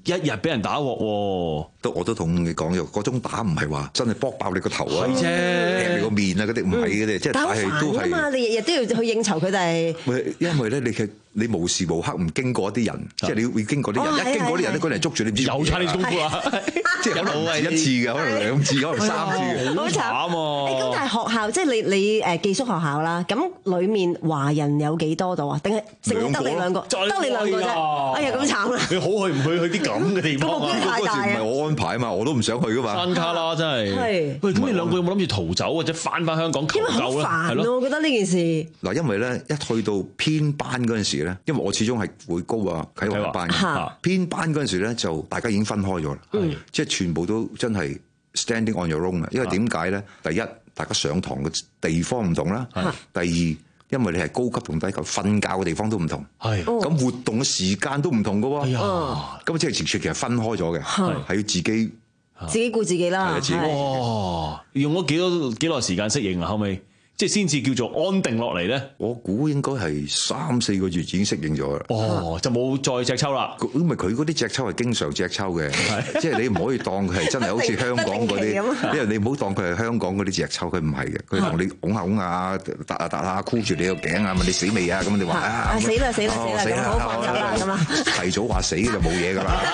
一日俾人打鑊喎。 都我都同你講咗，嗰種打唔係話真係剝爆你個頭啊， 係啫， 踢你個面啊嗰啲唔係嘅啫，即係但係都係嘛，你日日都要去應酬佢哋。 因為咧，你係你無時無刻唔經過一啲人，即係你會經過啲人，一經過啲人咧，嗰啲人捉住你唔知有差你功夫啊！ 即係可能唔止一次嘅，可能兩次，可能三次嘅， 好慘啊！ 咁但係學校即係你你誒寄宿學校啦，咁裡面華人有幾多度啊？定係淨係得你兩個？得你兩個啫！哎呀，咁慘啦！ 你好去唔去去啲咁嘅地方啊？ 嗰時唔係我安排啊嘛，我都唔想去噶嘛。 山卡啦，真係。係。喂，咁你兩個有冇諗住逃走或者翻返香港求救咧？ 好煩咯，我覺得呢件事。 嗱，因為咧一去到編班嗰陣時咧，因為我始終係會高啊啟華班嘅。編班嗰陣時咧就大家已經分開咗啦，即係全部都真係 standing on your own 啦。因為點解咧？第一，大家上堂嘅地方唔同啦；第二，因為你係高級同低級，瞓覺嘅地方都唔同。係咁活動嘅時間都唔同嘅喎。咁即係其實分開咗嘅，係要自己自己顧自己啦。 哇！用咗幾多幾耐時間適應啊？後尾即係先至叫做安定落嚟咧。 我估應該係三四個月已經適應咗啦。 哦，就冇再隻抽啦。 因為佢嗰啲隻抽係經常隻抽嘅，即係你唔可以當佢係真係好似香港嗰啲，因為你唔好當佢係香港嗰啲隻抽，佢唔係嘅，佢同你拱下拱下，搭下搭下，箍住你個頸啊，問你死未啊？咁你話啊死啦死啦死啦，好放手啦咁啊！ 提早話死就冇嘢㗎啦。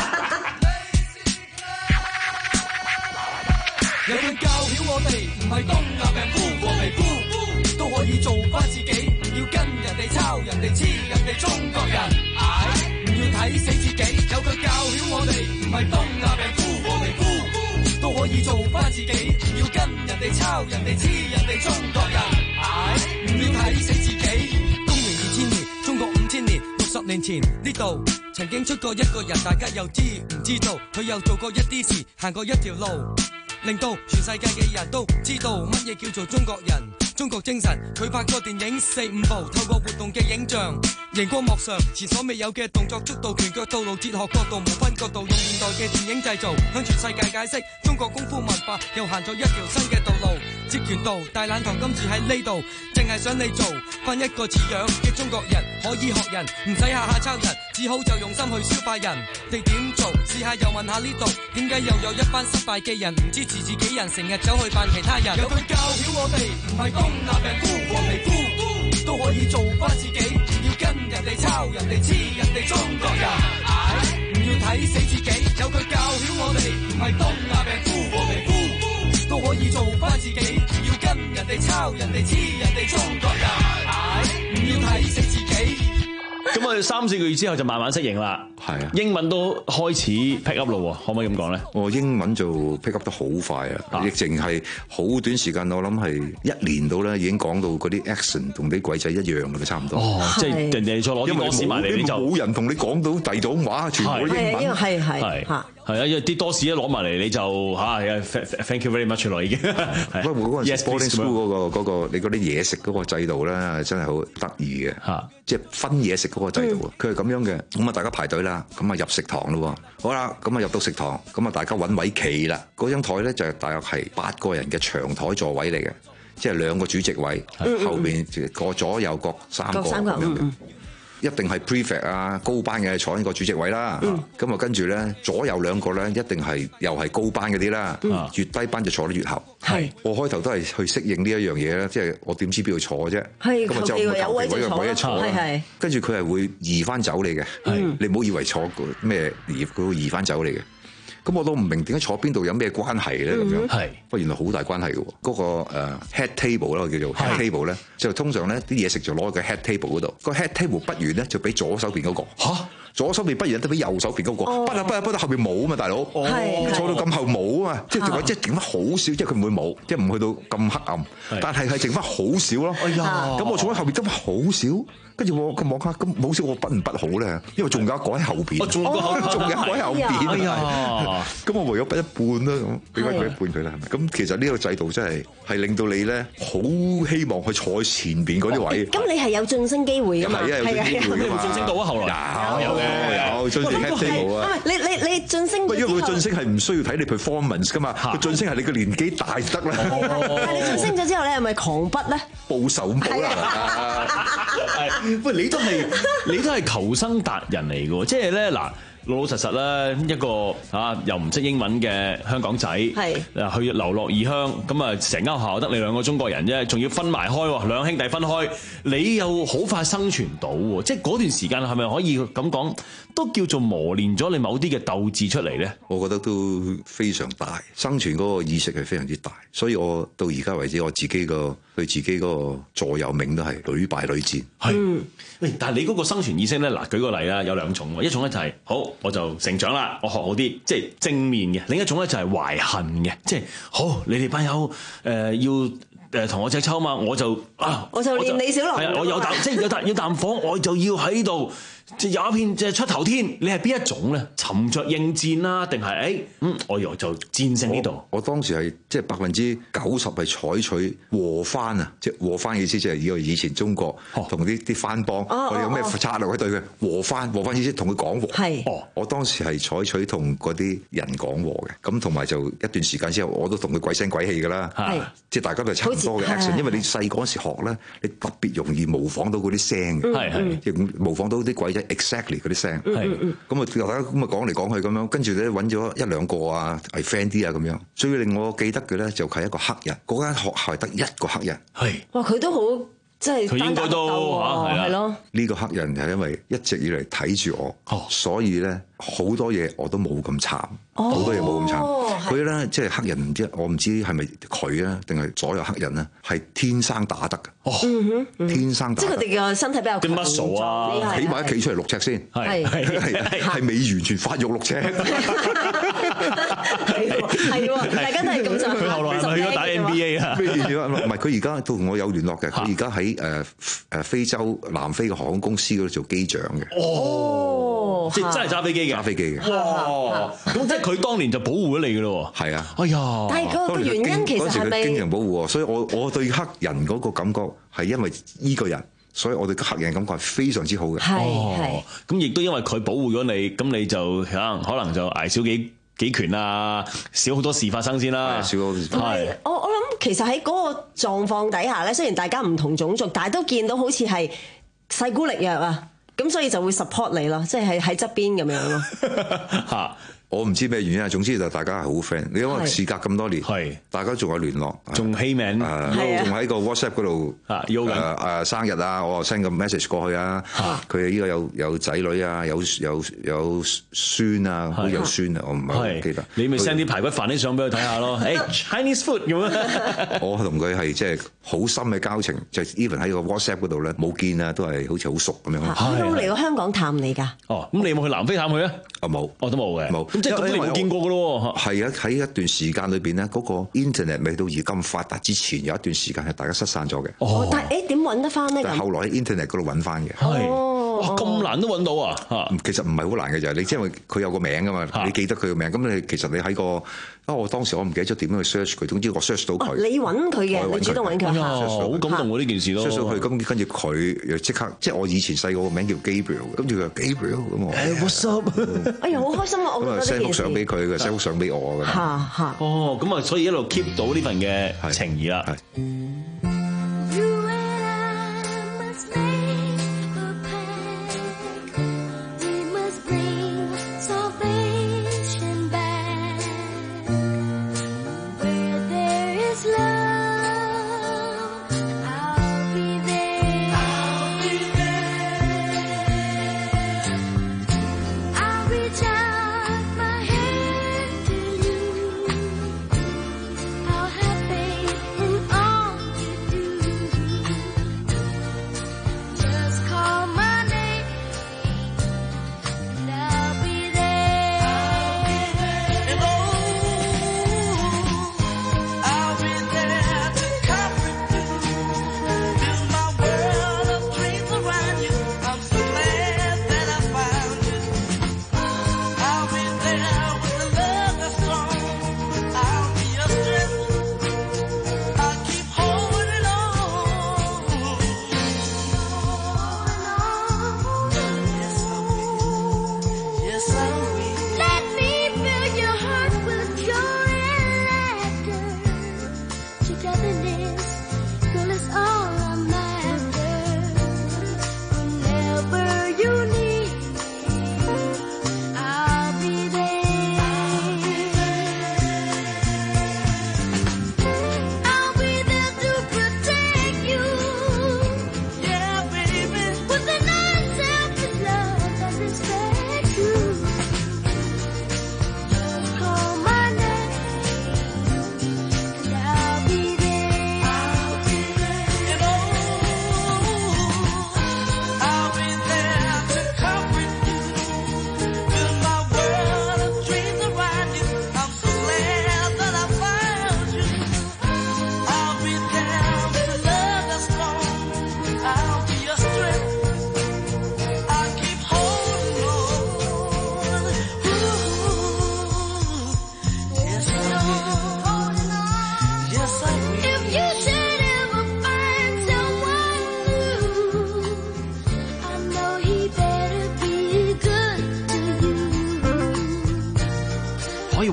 有佢教曉我哋，唔係東亞病夫和皮膚都可以做翻自己，唔要跟人哋抄人哋黐人哋中國人，唉，唔要睇死自己。有佢教曉我哋，唔係東亞病夫和皮膚都可以做翻自己，唔要跟人哋抄人哋黐人哋中國人，唉，唔要睇死自己。公元二千年，中國五千年，六十年前呢度曾經出過一個人，大家又知唔知道？佢又做過一啲事，行過一條路，令到全世界嘅人都知道乜嘢叫做中國人、中國精神。佢拍過電影四五部，透過活動嘅影像，熒光幕上前所未有嘅動作、速度、拳腳、道路、哲學角度、無分角度，用現代嘅電影製造，向全世界解釋中國功夫文化，又行咗一條新嘅道路。截拳道大懶堂今次喺呢度，淨係想你做翻一個似樣嘅中國人，可以學人，唔使下下抄人，只好就用心去消化人哋點做。試下又問下呢度，點解又有一班失敗嘅人唔支持自己人，成日走去扮其他人。有佢教曉我哋，唔係東亞病夫和皮膚都可以做翻自己，唔要跟人哋抄人哋黐人哋中國人，唉，唔要睇死自己。有佢教曉我哋，唔係東亞病夫和皮膚都可以做翻自己，唔要跟人哋抄人哋黐人哋中國人，唉，唔要睇死自己。 咁我哋三四個月之後就慢慢適應啦。 係啊， 英文都開始 pick up 咯，可唔可以咁講咧？ 我英文就 pick up 得好快啊！疫情係好短時間，我諗係一年到啦，已經講到嗰啲 accent 同啲鬼仔一樣㗎啦，差唔多。 哦，即係人哋再攞啲多士埋嚟，你就冇人同你講到第二種話，全部都英文。 係係係嚇。係啊，因為啲多士一攞埋嚟你就嚇，thank you very much 咯已經。 不過嗰陣時 boarding school 嗰個嗰個你嗰啲嘢食嗰個制度咧，真係好得意嘅嚇，即係分嘢食嗰個制度，佢係咁樣嘅。咁啊，大家排隊啦，咁啊入食堂咯喎，好啦，咁啊入到食堂，咁啊大家揾位企啦。嗰張台咧就係大約係八個人嘅長台座位嚟嘅，即係兩個主席位，後邊個左右各三個咁樣嘅。一定係 prefect 啊，高班嘅坐喺個主席位啦。咁啊跟住咧，左右兩個咧一定係又係高班嗰啲啦。嗯、越低班就坐得越後。係，我開頭都係去適應呢一樣嘢咧，即係我點知邊度坐啫？係，咁啊就有位就坐。係係。跟住佢係會移翻走你嘅。係，你唔好以為坐咩移，佢會移翻走你嘅。咁我都唔明點解坐邊度有咩關係咧咁樣，係，不過原來好大關係嘅喎。嗰、那個、uh, head table 啦，我叫做 head table 咧，就通常咧啲嘢食就攞喺個 head table 嗰度。個 head table 不完咧就俾左手邊嗰、那個。嚇！左手邊不然都俾右手邊嗰、那個。哦、不啦不啦不啦，後邊冇啊嘛，大佬。哦。坐到咁後冇啊嘛，即係點解？即係剩翻好少，即係佢唔會冇，即係唔去到咁黑暗。但係係剩翻好少咯。哎呀！咁我坐喺後邊真係好少。跟住我咁望下，咁冇少我不唔不好咧，因為仲有一個喺後邊，仲有一個喺後邊啊！咁我唯有不一半啦，咁俾翻佢一半佢啦，係咪？咁其實呢個制度真係係令到你咧好希望去坐前邊嗰啲位。咁你係有晉升機會㗎嘛？係啊，有晉升機會㗎嘛？晉升到啊，後來有有嘅，有晉升 head table 啊！你你你晉升，因為佢晉升係唔需要睇你 performance 㗎嘛，佢晉升係你個年紀大得啦。但係你晉升咗之後咧，係咪狂筆咧？報仇咁補啦！ 喂，你都係你都係求生達人嚟嘅喎，即係咧嗱， 老老實實啦，一個啊又唔識英文嘅香港仔，係去流落異鄉，咁啊成間學校得你兩個中國人啫，仲要分埋開喎，兩兄弟分開，你又好快生存到喎，即係嗰段時間係咪可以咁講，都叫做磨練咗你某啲嘅鬥志出嚟咧？ 我覺得都非常大，生存嗰個意識係非常之大，所以我到而家為止，我自己個對自己嗰個座右銘都係屢敗屢戰。 係，喂，但係你嗰個生存意識咧，嗱，舉個例啦，有兩種喎，一種咧就係好，我就成長啦，我學好啲，即係正面嘅；另一種咧就係懷恨嘅，即係好，你哋班友誒要誒同我隻抽嘛，我就啊， 我就練李小龍， 係啊，我有啖即係有啖要啖火，我就要喺度。即有一片即係出頭天，你係邊一種咧？沉着應戰啦，定係誒嗯，我又就戰勝呢度。 我當時係即係百分之九十係採取和番啊，即係和番意思即係以以前中國同啲啲番幫， 哦、 我哋有咩策略去對佢和番？和番意思同佢講和。 係。 哦，我當時係採取同嗰啲人講和嘅，咁同埋就一段時間之後，我都同佢鬼聲鬼氣㗎啦。係。即係大家都係差唔多嘅 action，因為你細嗰陣時學咧，你特別容易模仿到嗰啲聲嘅。係係。即係模仿到啲鬼。exactly 嗰啲聲，咁啊大家咁啊講嚟講去咁樣，跟住咧揾咗一兩個啊，係 friend 啲啊咁樣。最令我記得嘅咧就係一個黑人，嗰間學校係得一個黑人。 係， 哇！佢都好即係佢應該都嚇係咯。 呢個黑人係因為一直以嚟睇住我，哦、所以咧好多嘢我都冇咁慘。好、哦、多嘢冇咁慘，佢咧即係黑人唔知，我唔知係咪佢啊，定係所有黑人咧係天生打得嘅。哦，嗯嗯、天生打得。即係佢哋嘅身體比較啲 muscle 啊，起碼一企出嚟六尺先，係係係未完全發育六尺。 係喎，大家都係咁想。 佢後來係咪去咗打 N B A 啊？ 唔係，佢而家同我有聯絡嘅，佢而家喺誒誒非洲南非嘅航空公司嗰度做機長嘅。 哦，即係真係揸飛機嘅， 揸飛機嘅。 哇！咁即係佢當年就保護咗你嘅咯喎。係啊。 哎呀！ 但係個個原因其實係咪？ 經常保護我，所以我我對黑人嗰個感覺係因為依個人，所以我對黑人感覺係非常之好嘅。 係係。 咁亦都因為佢保護咗你，咁你就可能可能就捱少幾幾拳啊，少好多事發生先啦。 少好多事。 係。我我諗其實喺嗰個狀況底下咧，雖然大家唔同種族，但係都見到好似係勢孤力弱啊。咁所以就會 support 你咯，即係喺喺側邊咁樣咯。 嚇！我唔知咩原因啊，總之就大家係好 friend。你因為事隔咁多年，係大家仲有聯絡， 仲起名， 仲喺個 WhatsApp 嗰度啊，誒誒生日啊，我 send 個 message 過去啊。佢依個有有仔女啊，有有有孫啊，好有孫啊，我唔係好記得。 你咪 send 啲排骨飯啲相俾佢睇下咯。誒 Chinese food 咁啊！ 我同佢係即係好深嘅交情，就 even 喺個 WhatsApp 嗰度咧冇見啊，都係好似好熟咁樣。 佢都嚟過香港探你㗎。 哦，咁你有冇去南非探佢啊？ 啊冇， 我都冇嘅， 冇。 咁即係咁你冇見過㗎咯？ 係啊，喺一段時間裏邊咧，嗰個 internet 未到而咁發達之前，有一段時間係大家失散咗嘅。 哦，但係誒點揾得翻咧？ 但係後來喺 internet 嗰度揾翻嘅。 係，哇咁難都揾到啊！嚇， 其實唔係好難嘅，就係你因為佢有個名㗎嘛，你記得佢個名，咁你其實你喺個啊，我當時我唔記得咗點樣去 search 佢，總之我 search 到佢。 你揾佢嘅，你主動揾佢。 好感動喎呢件事咯。 search 到佢，咁跟住佢又即刻，即係我以前細個個名叫 Gabriel，跟住佢話 Gabriel 咁我。 誒 What's up？哎呀，好開心啊！我覺得呢件事。 send 幅相俾佢，佢 send 幅相俾我㗎。 嚇嚇。 哦，咁啊，所以一路 keep 到呢份嘅情誼啦。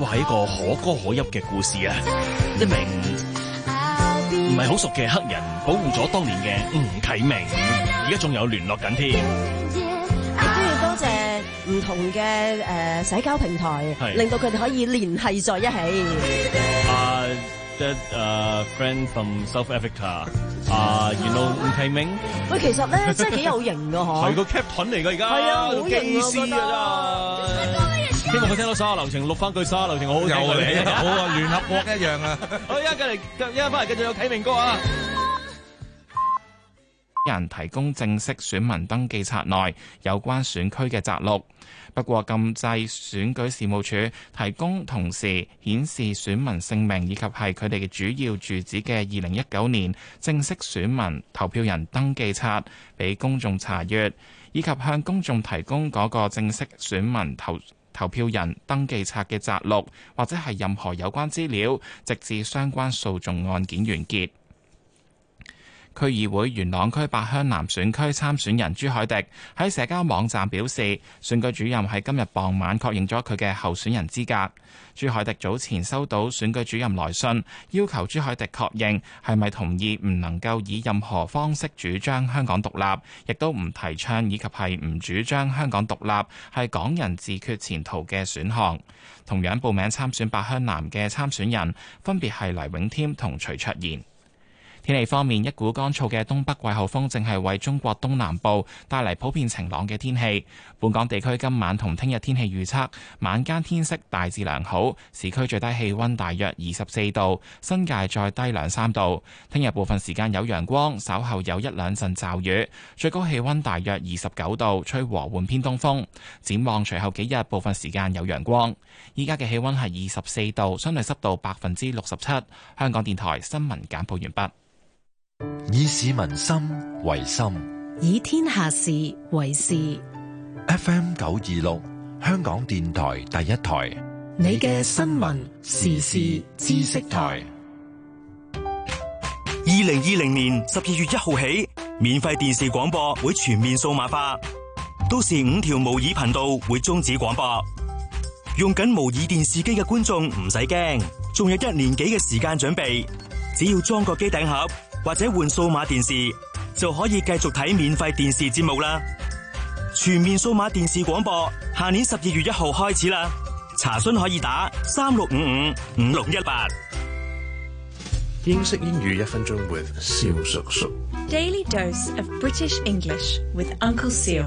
話係一個可歌可泣嘅故事啊！一名唔係好熟嘅黑人保護咗當年嘅吳啟明，而家仲有聯絡緊添。 亦都要多謝唔同嘅誒社交平台，令到佢哋可以聯繫在一起。 啊，that uh friend from South Africa， 啊，you know 吳啟明？ 喂，其實咧真係幾有型㗎嗬！ 係個 captain 嚟㗎而家， 係啊，好型機師㗎咋。希望佢聽到沙流情，錄翻句沙流情，好好聽過你。 好啊，聯合國一樣啊！ 好，一陣嚟，一陣翻嚟繼續有啟明哥啊！ 人提供正式選民登記冊內有關選區嘅摘錄，不過禁制選舉事務處提供同時顯示選民姓名以及係佢哋嘅主要住址嘅二零一九年正式選民投票人登記冊俾公眾查閱，以及向公眾提供嗰個正式選民投投票人登記冊嘅摘錄，或者係任何有關資料，直至相關訴訟案件完結。區議會元朗區八鄉南選區參選人朱凱迪喺社交網站表示，選舉主任喺今日傍晚確認咗佢嘅候選人資格。朱凱迪早前收到選舉主任來信，要求朱凱迪確認係咪同意唔能夠以任何方式主張香港獨立，亦都唔提倡以及係唔主張香港獨立係港人自決前途嘅選項。同樣報名參選八鄉南嘅參選人分別係黎永添同徐卓賢。天氣方面，一股乾燥嘅東北季候風正係為中國東南部帶嚟普遍晴朗嘅天氣。本港地區今晚同聽日天氣預測，晚間天色大致良好，市區最低氣溫大約二十四度，新界再低兩三度。聽日部分時間有陽光，稍後有一兩陣驟雨，最高氣溫大約二十九度，吹和緩偏東風。展望隨後幾日部分時間有陽光。依家嘅氣溫係二十四度，相對濕度百分之六十七。香港電台新聞簡報完畢。 以市民心為心， 以天下事為事。 F M 九二六，香港電台第一台， 你嘅新聞時事知識台。 二零二零年十二月一號起，免費電視廣播會全面數碼化，到時五條模擬頻道會終止廣播。用緊模擬電視機嘅觀眾唔使驚，仲有一年幾嘅時間準備，只要裝個機頂盒或者換數碼電視，就可以繼續睇免費電視節目啦。全面數碼電視廣播，下年十二月一號開始啦。查詢可以打三六五五五六一八。 英式英語一分鐘 with 蕭叔叔。 Daily dose of British English with Uncle Seal。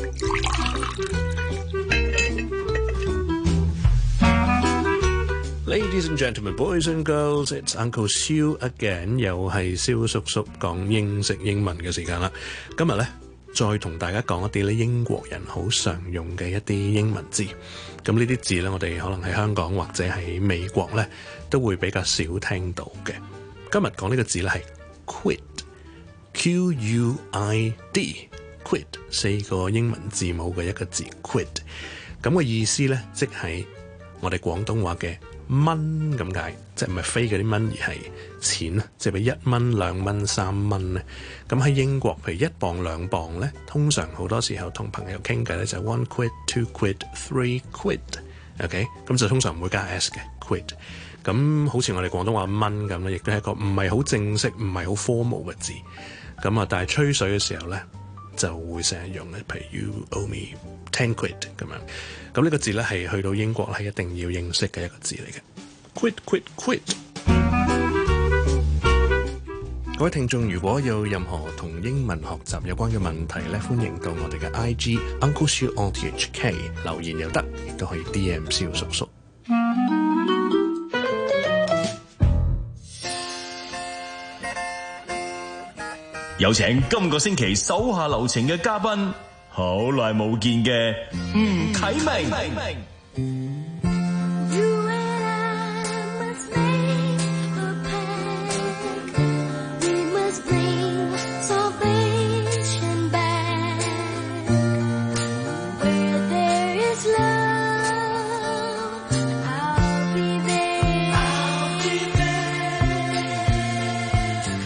Ladies and gentlemen, boys and girls, it's Uncle Siu again， 又係蕭叔叔講英式英文嘅時間啦。今日咧再同大家講一啲咧英國人好常用嘅一啲英文字。咁呢啲字咧，我哋可能喺香港或者喺美國咧都會比較少聽到嘅。今日講呢個字咧係 quit，Q U I D，quit 四個英文字母嘅一個字 quit。咁嘅意思咧，即係我哋廣東話嘅蚊咁解，即係唔係飛嗰啲蚊，而係錢啊！即係俾一蚊、兩蚊、三蚊咧。咁喺英國，譬如一磅、兩磅咧，通常好多時候同朋友傾偈咧就係 one quid、two quid、three quid。OK， 咁就通常唔會加 s 嘅 quid。咁好似我哋廣東話蚊咁咧，亦都係一個唔係好正式、唔係好 formal 嘅字。咁啊，但係吹水嘅時候咧就會成日用嘅，譬如 you owe me ten quid 咁樣。咁呢個字咧係去到英國係一定要認識嘅一個字嚟嘅。Quit, quit, quit。各位聽眾，如果有任何同英文學習有關嘅問題咧，歡迎到我哋嘅 I G Uncle Siu O T H K 留言又得，亦都可以 D M 蕭叔叔。 有請今個星期手下留情嘅嘉賓。好耐冇見嘅吳啟明。 咁嗱，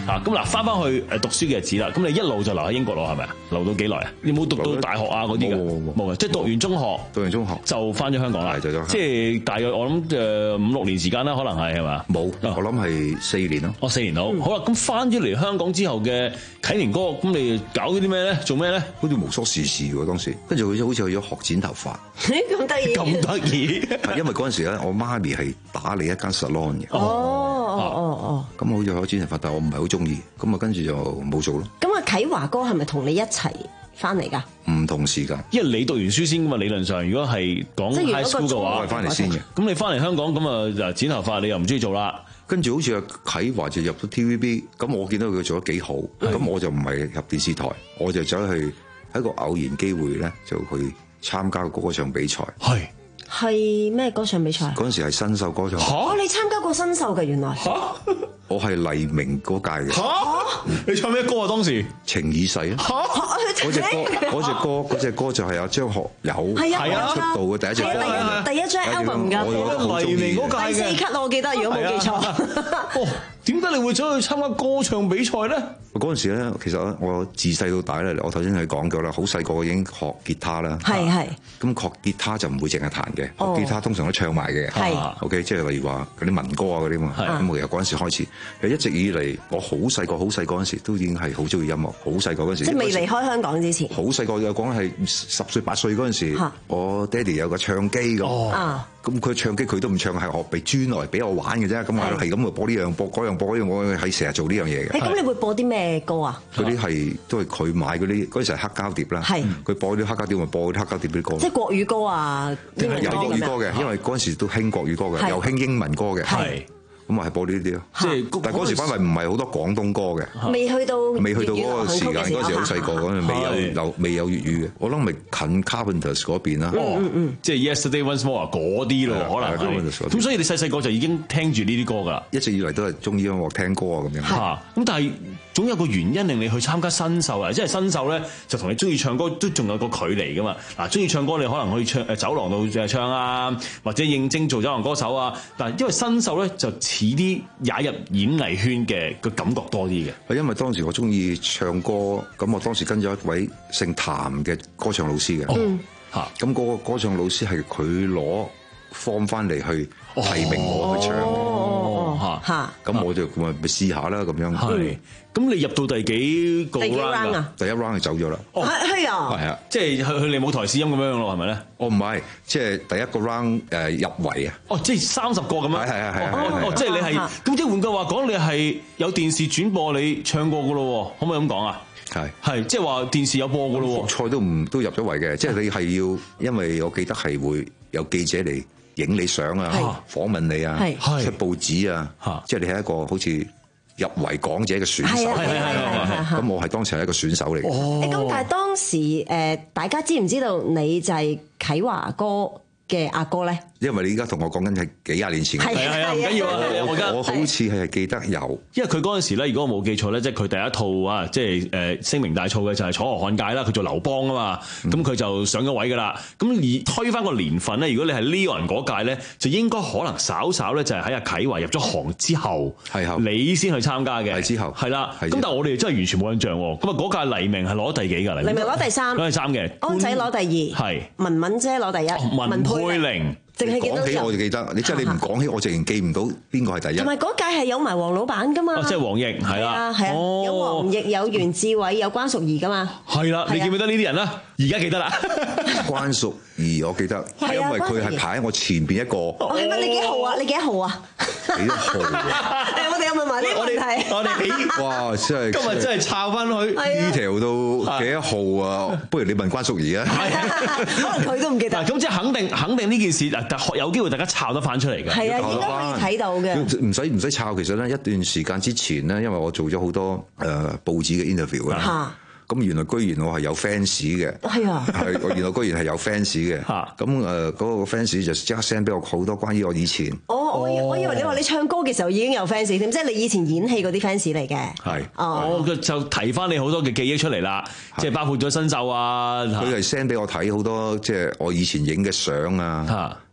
嗱，翻翻去誒讀書嘅日子啦，咁你一路就留喺英國咯，係咪啊？留到幾耐啊？你冇讀到大學啊嗰啲㗎？冇冇冇，即係讀完中學， 讀完中學就翻咗香港啦。即係大約我諗誒五六年時間啦，可能係係嘛？ 冇，我諗係四年咯。 哦，四年到。好啦，咁翻咗嚟香港之後嘅啟年哥，咁你搞啲咩咧？做咩咧？ 好似無所事事喎當時，跟住佢好似去咗學剪頭髮。 咁得意， 咁得意。 係因為嗰陣時咧，我媽咪係打理一間 salon 嘅。 哦哦哦哦。 咁好似學剪頭髮，但係我唔係好中意，咁啊跟住就冇做咯。 咁啊，啟華哥係咪同你一齊翻嚟㗎？ 唔同時間， 因為你讀完書先㗎嘛。理論上，如果係講 high school 嘅話， 我係翻嚟先嘅。 咁你翻嚟香港咁啊，剪頭髮你又唔中意做啦。 跟住好似阿啟華就入咗 T V B， 咁我見到佢做得幾好，咁我就唔係入電視台，我就走去喺個偶然機會咧，就去參加個歌唱比賽。 係係咩歌唱比賽？ 嗰陣時係新秀歌唱。 哦，你參加過新秀嘅原來。 我係黎明嗰屆嘅。 嚇！你唱咩歌啊？當時情已逝啊！嗰隻歌，嗰隻歌，嗰隻歌就係阿張學友係啊出道嘅第一隻歌， 第一張 album 㗎。 我黎明嗰屆嘅。 第四級我記得，如果冇記錯。 哦，點解你會走去參加歌唱比賽咧？ 嗰陣時咧，其實我自細到大咧，我頭先係講咗啦，好細個已經學吉他啦。係係。咁學吉他就唔會淨係彈嘅，學吉他通常都唱埋嘅。係。OK，即係例如話嗰啲民歌啊嗰啲嘛。係。咁我由嗰陣時開始，一直以嚟我好細個好細個嗰陣時都已經係好中意音樂，好細個嗰陣時。即係未離開香港之前。好細個嘅講係十歲八歲嗰陣時，我爹哋有個唱機咁。啊。咁佢唱機佢都唔唱，係我俾專來俾我玩嘅啫。咁我係咁啊播呢樣播嗰樣播嗰樣，我係成日做呢樣嘢嘅。 咁你會播啲咩歌啊？ 嗰啲係都係佢買嗰啲，嗰陣時係黑膠碟啦。係佢播啲黑膠碟，咪播啲黑膠碟啲歌。 即係國語歌啊， 有英語歌嘅，因為嗰陣時都興國語歌嘅，又興英文歌嘅。係咁啊，係播呢啲咯。即係但係嗰時反為唔係好多廣東歌嘅。未去到未去到嗰個時間，嗰陣時好細個，嗰陣未有流未有粵語嘅。我諗咪近 Carpenters 嗰邊啦。 嗯嗯即係 Yesterday Once More 嗰啲咯，可能。咁所以你細細個就已經聽住呢啲歌㗎啦。 一直以嚟都係中意音樂聽歌啊咁樣。 嚇！咁但係總有個原因令你去參加新秀啊！即係新秀咧，就同你中意唱歌都仲有個距離㗎嘛。嗱，中意唱歌你可能去唱誒走廊度誒唱啊，或者應徵做走廊歌手啊。但係因為新秀咧就似啲踩入演藝圈嘅個感覺多啲嘅。 係因為當時我中意唱歌，咁我當時跟咗一位姓譚嘅歌唱老師嘅。嗯。嚇！咁嗰個歌唱老師係佢攞 form 翻嚟去提名我去唱嘅。哦嚇！咁我就咪咪試下啦咁樣。係。 咁你入到第幾個 round 啊？ 第一 round 就走咗啦。 係係啊。係啊， 即係去去你舞台試音咁樣咯，係咪咧？ 哦，唔係，即係第一個 round 誒入圍啊。 哦，即係三十個咁樣。係係係。哦，即係你係咁，即係換句話講，你係有電視轉播你唱過噶咯？可唔可以咁講啊？係係，即係話電視有播噶咯？ 復賽都唔都入咗圍嘅，即係你係要，因為我記得係會有記者嚟影你相啊，訪問你啊，出報紙啊，即係你係一個好似入圍港姐嘅選手，係係係。咁我係當時係一個選手嚟嘅。 誒，咁但係當時誒，大家知唔知道你就係啟華哥嘅阿哥咧？ 因為你而家同我講緊係幾廿年前嘅， 係啊，唔緊要啊，我而家我好似係記得有， 因為佢嗰陣時咧，如果我冇記錯咧，即係佢第一套啊，即係誒聲名大噪嘅就係《楚河漢界》啦，佢做劉邦啊嘛，咁佢就上咗位噶啦。咁而推翻個年份咧，如果你係 Leon 嗰屆咧，就應該可能稍稍咧就係喺阿啟華入咗行之後，係後你先去參加嘅， 係之後， 係啦。咁但係我哋真係完全冇印象喎。咁啊嗰屆黎明係攞第幾㗎？ 黎明攞第三， 攞第三嘅， 安仔攞第二，係文文姐攞第一， 文佩玲。 淨係講起我就記得，你真係你唔講起，我直然記唔到邊個係第一。 同埋嗰屆係有埋黃老闆噶嘛？ 即係黃奕係啦， 係啊，有黃奕、有袁志偉、有關淑怡噶嘛？ 係啦，你記唔記得呢啲人啦？而家記得啦。 關淑怡我記得，因為佢係排喺我前邊一個。 哦，係咪？你幾號啊？你幾號啊？ 幾號啊？ 誒，我哋有問埋呢個問題。 我哋起哇，真係今日真係抄翻去 detail 到幾多號啊？不如你問關淑怡啊？ 可能佢都唔記得。 咁即係肯定肯定呢件事嗱，有機會大家抄得翻出嚟嘅。 係啊，應該可以睇到嘅。 唔使唔使抄，其實咧一段時間之前咧，因為我做咗好多誒、呃、報紙嘅 interview 啊。咁原來居然我係有 fans 嘅，係啊，係我原來居然係有 fans 嘅，咁誒嗰個 fans 就即刻 send 俾我好多關於我以前。 哦，我我以為你話你唱歌嘅時候已經有 fans 添，即係你以前演戲嗰啲 fans 嚟嘅。 係， 哦，就提翻你好多嘅記憶出嚟啦，即係包括咗新秀啊。 佢係 send 俾我睇好多，即係我以前影嘅相啊。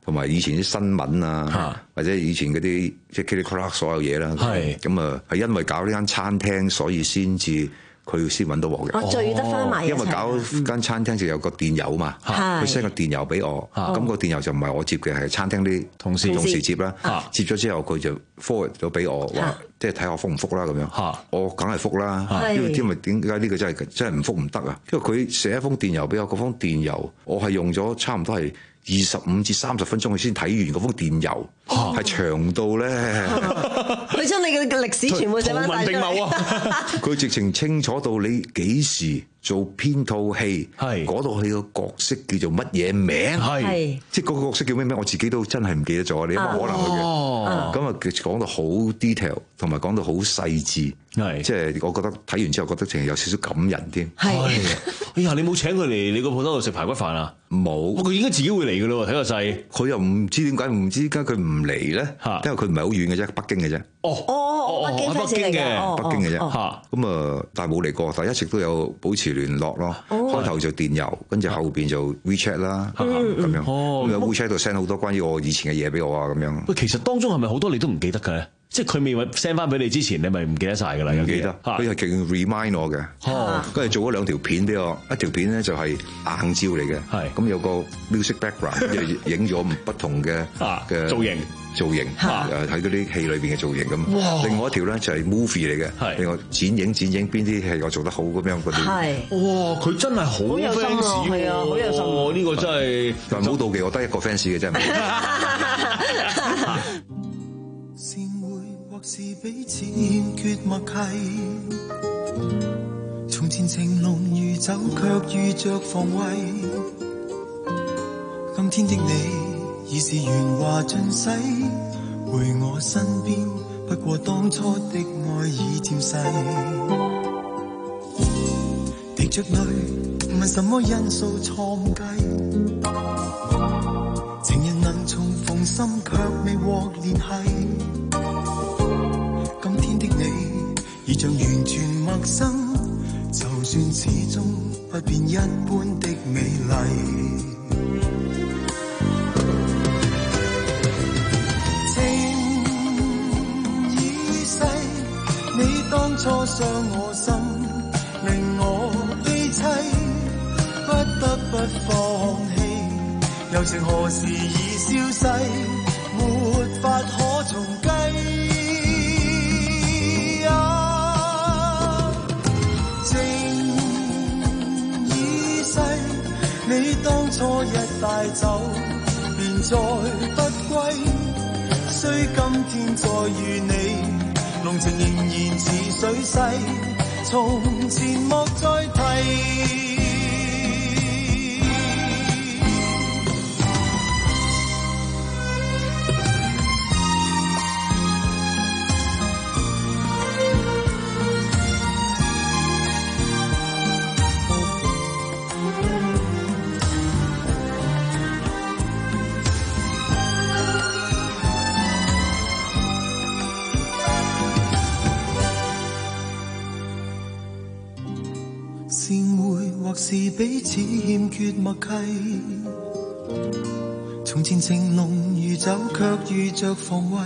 同埋以前啲新聞啊， 啊或者以前嗰啲即係 Kitty Clark 所有嘢啦。 係咁啊，係因為搞呢間餐廳，所以先至佢先揾到我嘅。 我聚得翻埋一齊。 因為搞間餐廳就有個電郵嘛，佢 send 個電郵俾我，咁個電郵就唔係我接嘅，係餐廳啲同事同事接啦。接咗之後，佢就 forward 咗俾我，話即係睇下我覆唔覆啦咁樣。我梗係覆啦，因為因為點解呢個真係真係唔覆唔得啊？因為佢寫一封電郵俾我，嗰封電郵我係用咗差唔多係二十五至三十分鐘，佢先睇完嗰封電郵，係長到咧。 佢將你嘅歷史全部寫翻晒出嚟。 佢直情清楚到你幾時做邊套戲，嗰套戲個角色叫做乜嘢名，即係嗰個角色叫咩名，我自己都真係唔記得咗。你有冇可能去嘅？咁啊，講到好 detail，同埋講到好細緻，即係我覺得睇完之後覺得淨係有少少感人添。 係，哎呀，你冇請佢嚟你個鋪頭度食排骨飯啊？ 冇， 佢應該自己會嚟嘅咯喎，睇個勢。 佢又唔知點解，唔知點解佢唔嚟咧？因為佢唔係好遠嘅啫，北京嘅啫。 哦哦，北京 fans 嚟嘅， 北京嘅啫。咁啊，但係冇嚟過，但係一直都有保持聯絡咯。開頭就電郵，跟住後邊就 WeChat 啦，咁樣。咁喺 WeChat 度 send 好多關於我以前嘅嘢俾我啊，咁樣。 喂，其實當中係咪好多你都唔記得嘅咧？即係佢未 send 翻俾你之前，你咪唔記得晒㗎啦？ 唔記得，佢係勁 remind 我嘅。跟住做咗兩條片俾我，一條片咧就係硬照嚟嘅，咁有個 music background，跟住影咗不同嘅嘅造型。造型誒喺嗰啲戲裏邊嘅造型咁，另外一條咧就係 movie 嚟嘅，另外剪影剪影邊啲係我做得好咁樣嗰啲。 係，哇！佢真係好 fans 係啊，好有心喎！ 呢個真係， 但係唔好妒忌，我得一個 fans 嘅啫。 善會或是彼此欠缺默契，從前情濃如酒，卻遇着防衛。今天的你。已是鉛華盡洗，回我身邊，不過當初的愛已漸逝。滴着淚，問什麼因素錯誤計？情人能重逢心，卻未獲聯繫。今天的你，已像完全陌生，就算始終不變一般的美麗。當初傷我心，令我悲凄，不得不放棄。柔情何時已消逝，沒法可重計。啊，情已逝，你當初一帶走，便再不歸。雖今天再遇你。濃情仍然似水逝，從前莫再提。或是彼此欠缺默契，從前情濃如酒，卻遇着防衛。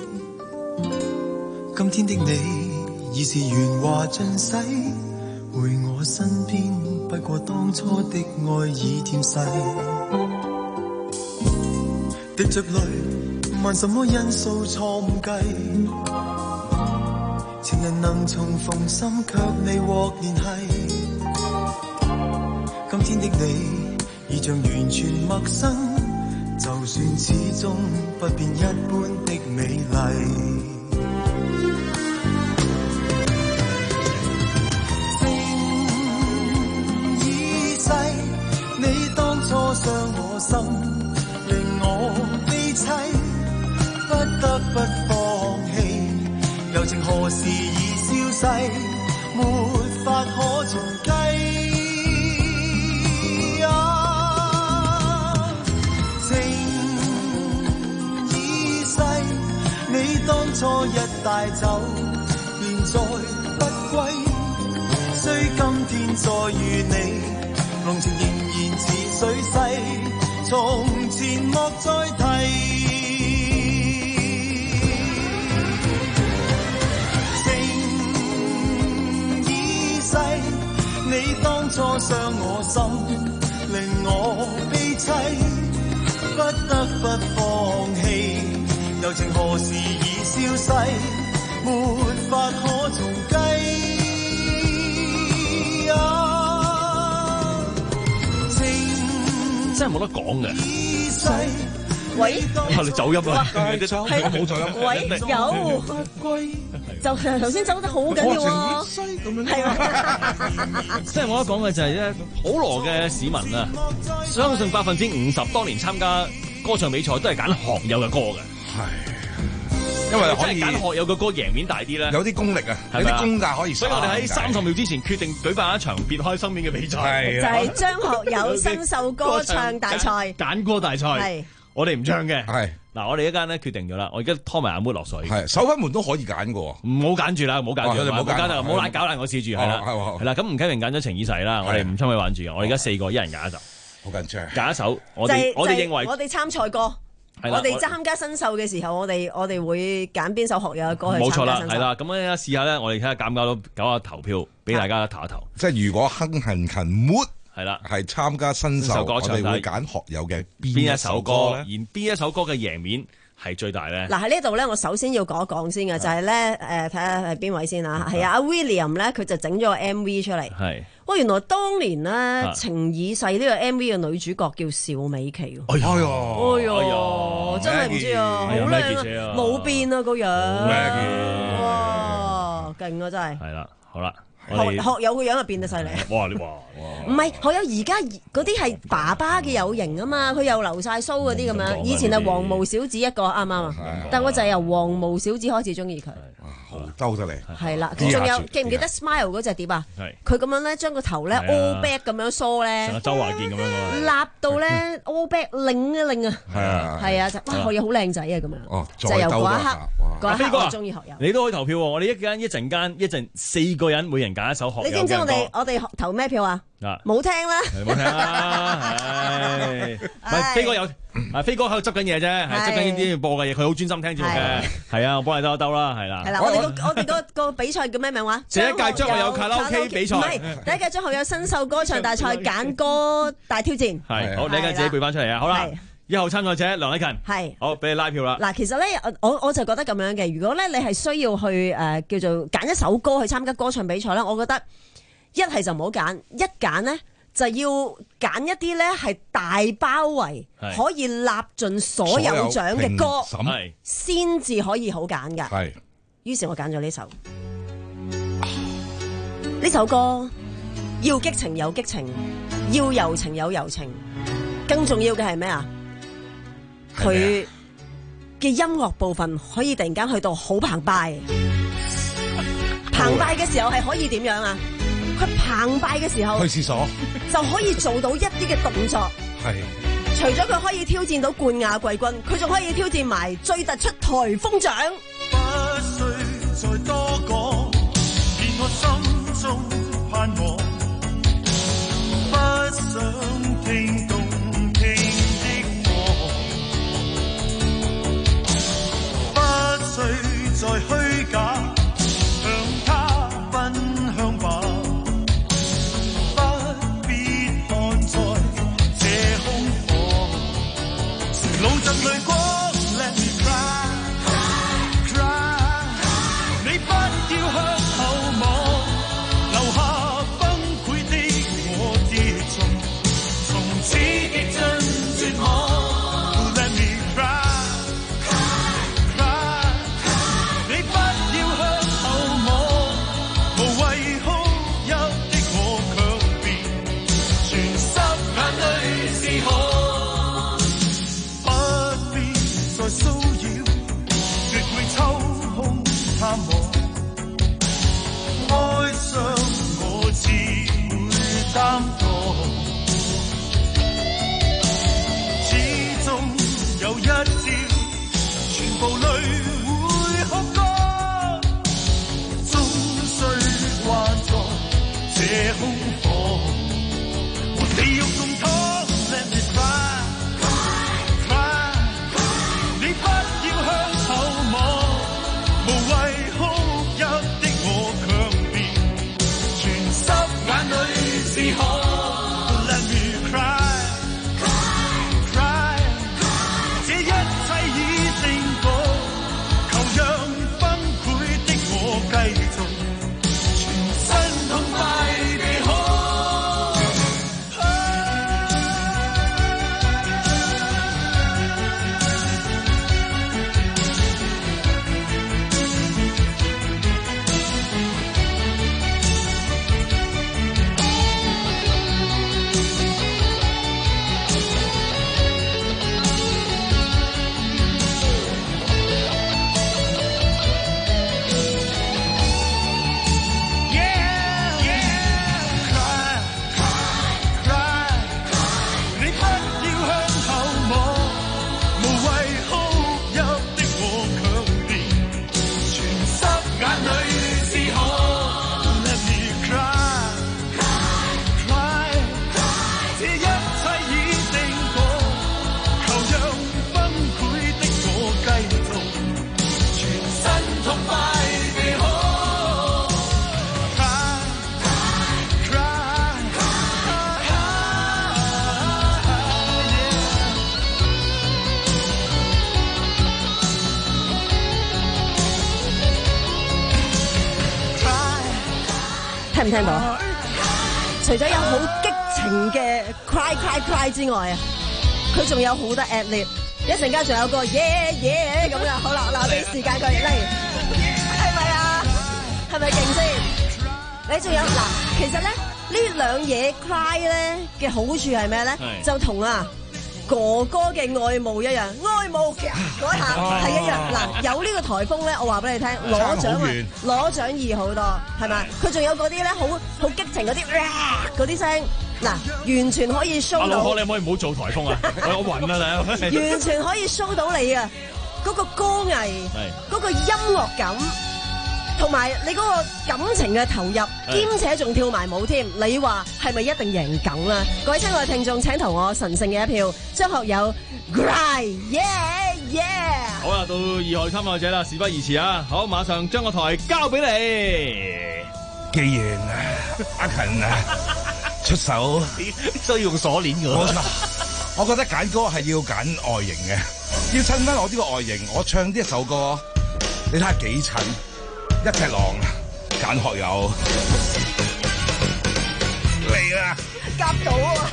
今天的你已是鉛華盡洗，回我身邊，不過當初的愛已漸逝。滴着淚，問什麼因素錯誤計？情人能重逢心，卻未獲聯繫。今天的你已像完全陌生，就算始終不變一般的美麗。情已逝，你當初傷我心，令我悲凄，不得不放棄。柔情何時已消逝，沒法可重計。當初一帶走，便再不歸。雖今天再遇你，濃情仍然似水逝，從前莫莫再提。情已逝，你當初傷我心，令我悲凄，不得不放棄。柔情何時已消逝，沒法可重計。 真係冇得講嘅。 喂， 你走音啊？ 係冇走音。 喂，有，就頭先走得好緊要喎。係啊， 即係我得講嘅就係咧，普羅嘅市民啊，相信百分之五十當年參加歌唱比賽都係揀學友嘅歌嘅。 係。因為可以揀學友嘅歌贏面大啲咧， 有啲功力啊，有啲功架可以。 所以我哋喺三十秒之前決定舉辦一場別開生面嘅比賽， 就係張學友新秀歌唱大賽、 揀歌大賽。係我哋唔唱嘅。 係嗱，我哋一間咧決定咗啦，我而家拖埋阿妹落水。 係首分門都可以揀嘅喎， 唔好揀住啦，唔好揀住，唔好揀啦，唔好爛搞爛我試住係啦，係啦。咁吳啟榮揀咗情已逝啦，我哋唔參與玩住嘅，我哋而家四個一人揀一首， 好緊張， 揀一首，我哋我哋認為我哋參賽歌。我哋參加新秀嘅時候，我哋我哋會揀邊首學友嘅歌去參加新秀。冇錯啦， 係啦，咁樣試下咧，我哋睇下揀唔揀到搞下投票，俾大家投一投。 即係如果亨勤勤 mood 係啦， 係參加新秀，我哋會揀學友嘅邊一首歌咧？ 而邊一首歌嘅贏面係最大咧？ 嗱喺呢度咧，我首先要講一講先嘅，就係咧誒睇下係邊位先啊？係啊，阿 William 咧，佢就整咗個 M V 出嚟。係。哇！原來當年咧情已逝呢個 M V 嘅女主角叫邵美琪喎。 哎呀！ 哎呀！真係唔知啊，好靚啊，冇變啊個樣。哇！勁啊真係。係啦，好啦。 學學友個樣就變得犀利。 哇！你話唔係學友而家嗰啲係爸爸嘅有型啊嘛，佢又留晒鬚嗰啲咁樣。以前係黃毛小子一個啱唔啱啊？但我就係由黃毛小子開始中意佢。 兜得嚟。係啦，仲有記唔記得 Smile 嗰隻碟啊？佢咁樣咧，將個頭咧 all back 咁樣梳咧， 成個周華健咁樣㗎。 立到咧 all back 擰一擰啊！係啊，係啊，就哇學友好靚仔啊咁樣。哦，就由嗰一刻嗰一刻我中意學友。 你都可以投票喎！我哋一間一陣間一陣四個人每人揀一首學友嘅歌。 你知唔知我哋我哋投咩票啊？冇聽啦， 冇聽啦，係，唔係飛哥有，啊飛哥喺度執緊嘢啫，係執緊呢啲播嘅嘢，佢好專心聽節目嘅，係啊，我幫你兜一兜啦，係啦。 係啦，我哋個我哋個個比賽叫咩名話？ 第一屆張學友卡拉 OK 比賽， 唔係第一屆張學友新秀歌唱大賽揀歌大挑戰。 係，好，你而家自己背翻出嚟啊，好啦，一號參賽者梁禮勤，係，好，俾你拉票啦。 嗱，其實咧，我我就覺得咁樣嘅，如果咧你係需要去誒叫做揀一首歌去參加歌唱比賽咧，我覺得。一係就唔好揀，一揀呢就要揀一啲咧係大包圍，可以立盡所有獎嘅歌，先至可以好揀㗎。係，於是我揀咗呢首，呢首歌要激情有激情，要柔情有柔情，更重要嘅係咩啊？佢嘅音樂部分可以突然間去到好澎湃，澎湃嘅時候係可以點樣啊？佢澎湃嘅時候， 去廁所就可以做到一啲嘅動作。係，除咗佢可以挑戰到冠亞季軍，佢仲可以挑戰埋最突出颱風獎。 不需再多講，而我心中盼望，不想聽動聽的我，不需再虛假，向他分享吧。路盡淚光 ，Let me cry cry， 你不要向後望，留下崩潰的我跌重，從此極盡絕望 ，Let me cry cry， 你不要向後望，無謂哭泣的我卻變全濕眼淚是可。騷擾，越會抽空探望，哀傷我自會擔當，始終有一朝，全部淚會哭乾，終須關在這空房，和你欲共拖 ，Let me cry cry。 是可。Let me cry, cry, 這一切已定過，求讓崩潰的我繼續全身痛快地可。 聽唔聽到？除咗有好激情嘅 cry cry cry 之外啊，佢仲有好多 ad lib， 一陣間仲有個 yeah yeah 咁嘅。好啦，嗱，俾時間佢嚟，係咪啊？係咪勁先？你仲有嗱，其實咧呢兩嘢 cry 咧嘅好處係咩咧？就同啊哥哥嘅愛慕一樣，愛慕嘅嗰下係一樣。嗱，有呢個颱風咧，我話俾你聽，攞獎啊，攞獎易好多，係咪？佢仲有嗰啲咧，好好激情嗰啲嗰啲聲，嗱，完全可以 show 到。阿老婆，你可唔可以唔好做颱風啊？我我暈啊你！ 完全可以 show 到你啊，嗰個歌藝，嗰個音樂感。同埋你嗰個感情嘅投入，兼且仲跳埋舞添，你話係咪一定贏梗啦？各位親愛嘅聽眾，請投我神聖嘅一票，張學友 Cry Yeah Yeah。 好啦，到二號參賽者啦，事不宜遲啊！好，馬上將個台交俾你。 既然阿勤啊出手， 需要用鎖鏈㗎。 冇錯，我覺得揀歌係要揀外形嘅，要襯翻我呢個外形。我唱呢一首歌，你睇下幾襯。一隻狼揀學友嚟啦， 夾到啊！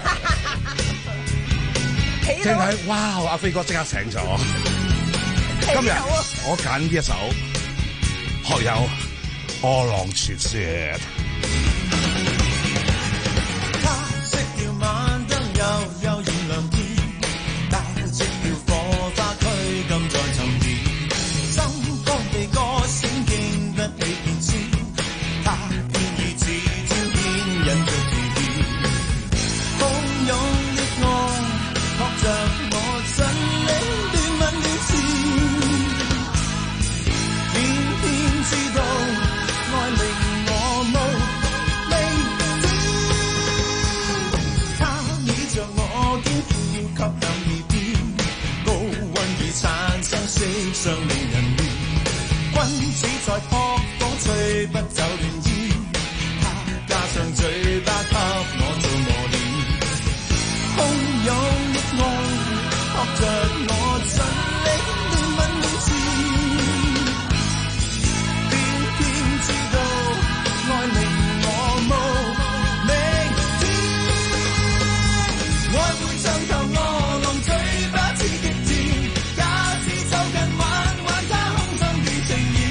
聽睇，哇！阿飛哥即刻醒咗。今日我揀呢一首學友《餓狼傳說》。 他熄掉晚燈，又又燃亮天，帶熄掉火花，驅禁在沉澱，心肝地歌閃勁。他偏以自招牽引着條件，洶湧的愛學着我真理亂吻亂纏，偏偏知道愛令我無明天。他倚着我肩呼吸向耳邊，高溫已產生色相令人亂，君子在撲吹不走亂煙，他加上嘴巴給我做磨練，洶湧的愛學着我盡力亂吻亂纏，偏偏知道愛令我無明天，愛會像頭餓狼，嘴巴似極甜，假使走近玩玩他空心與情意。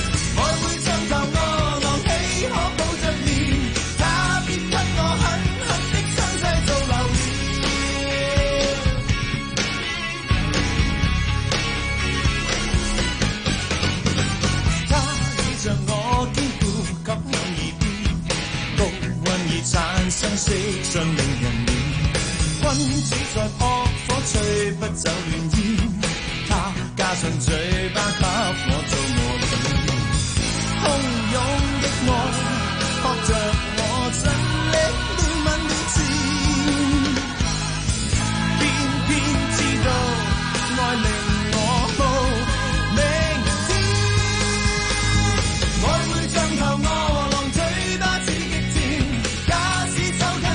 產生色相令人亂，君子在撲火吹不走亂煙，他加上嘴巴給我做磨練，洶湧的愛學着我盡力亂吻亂纏，偏偏知道愛令我無明天，愛會像頭餓狼，嘴巴似極甜，假使走近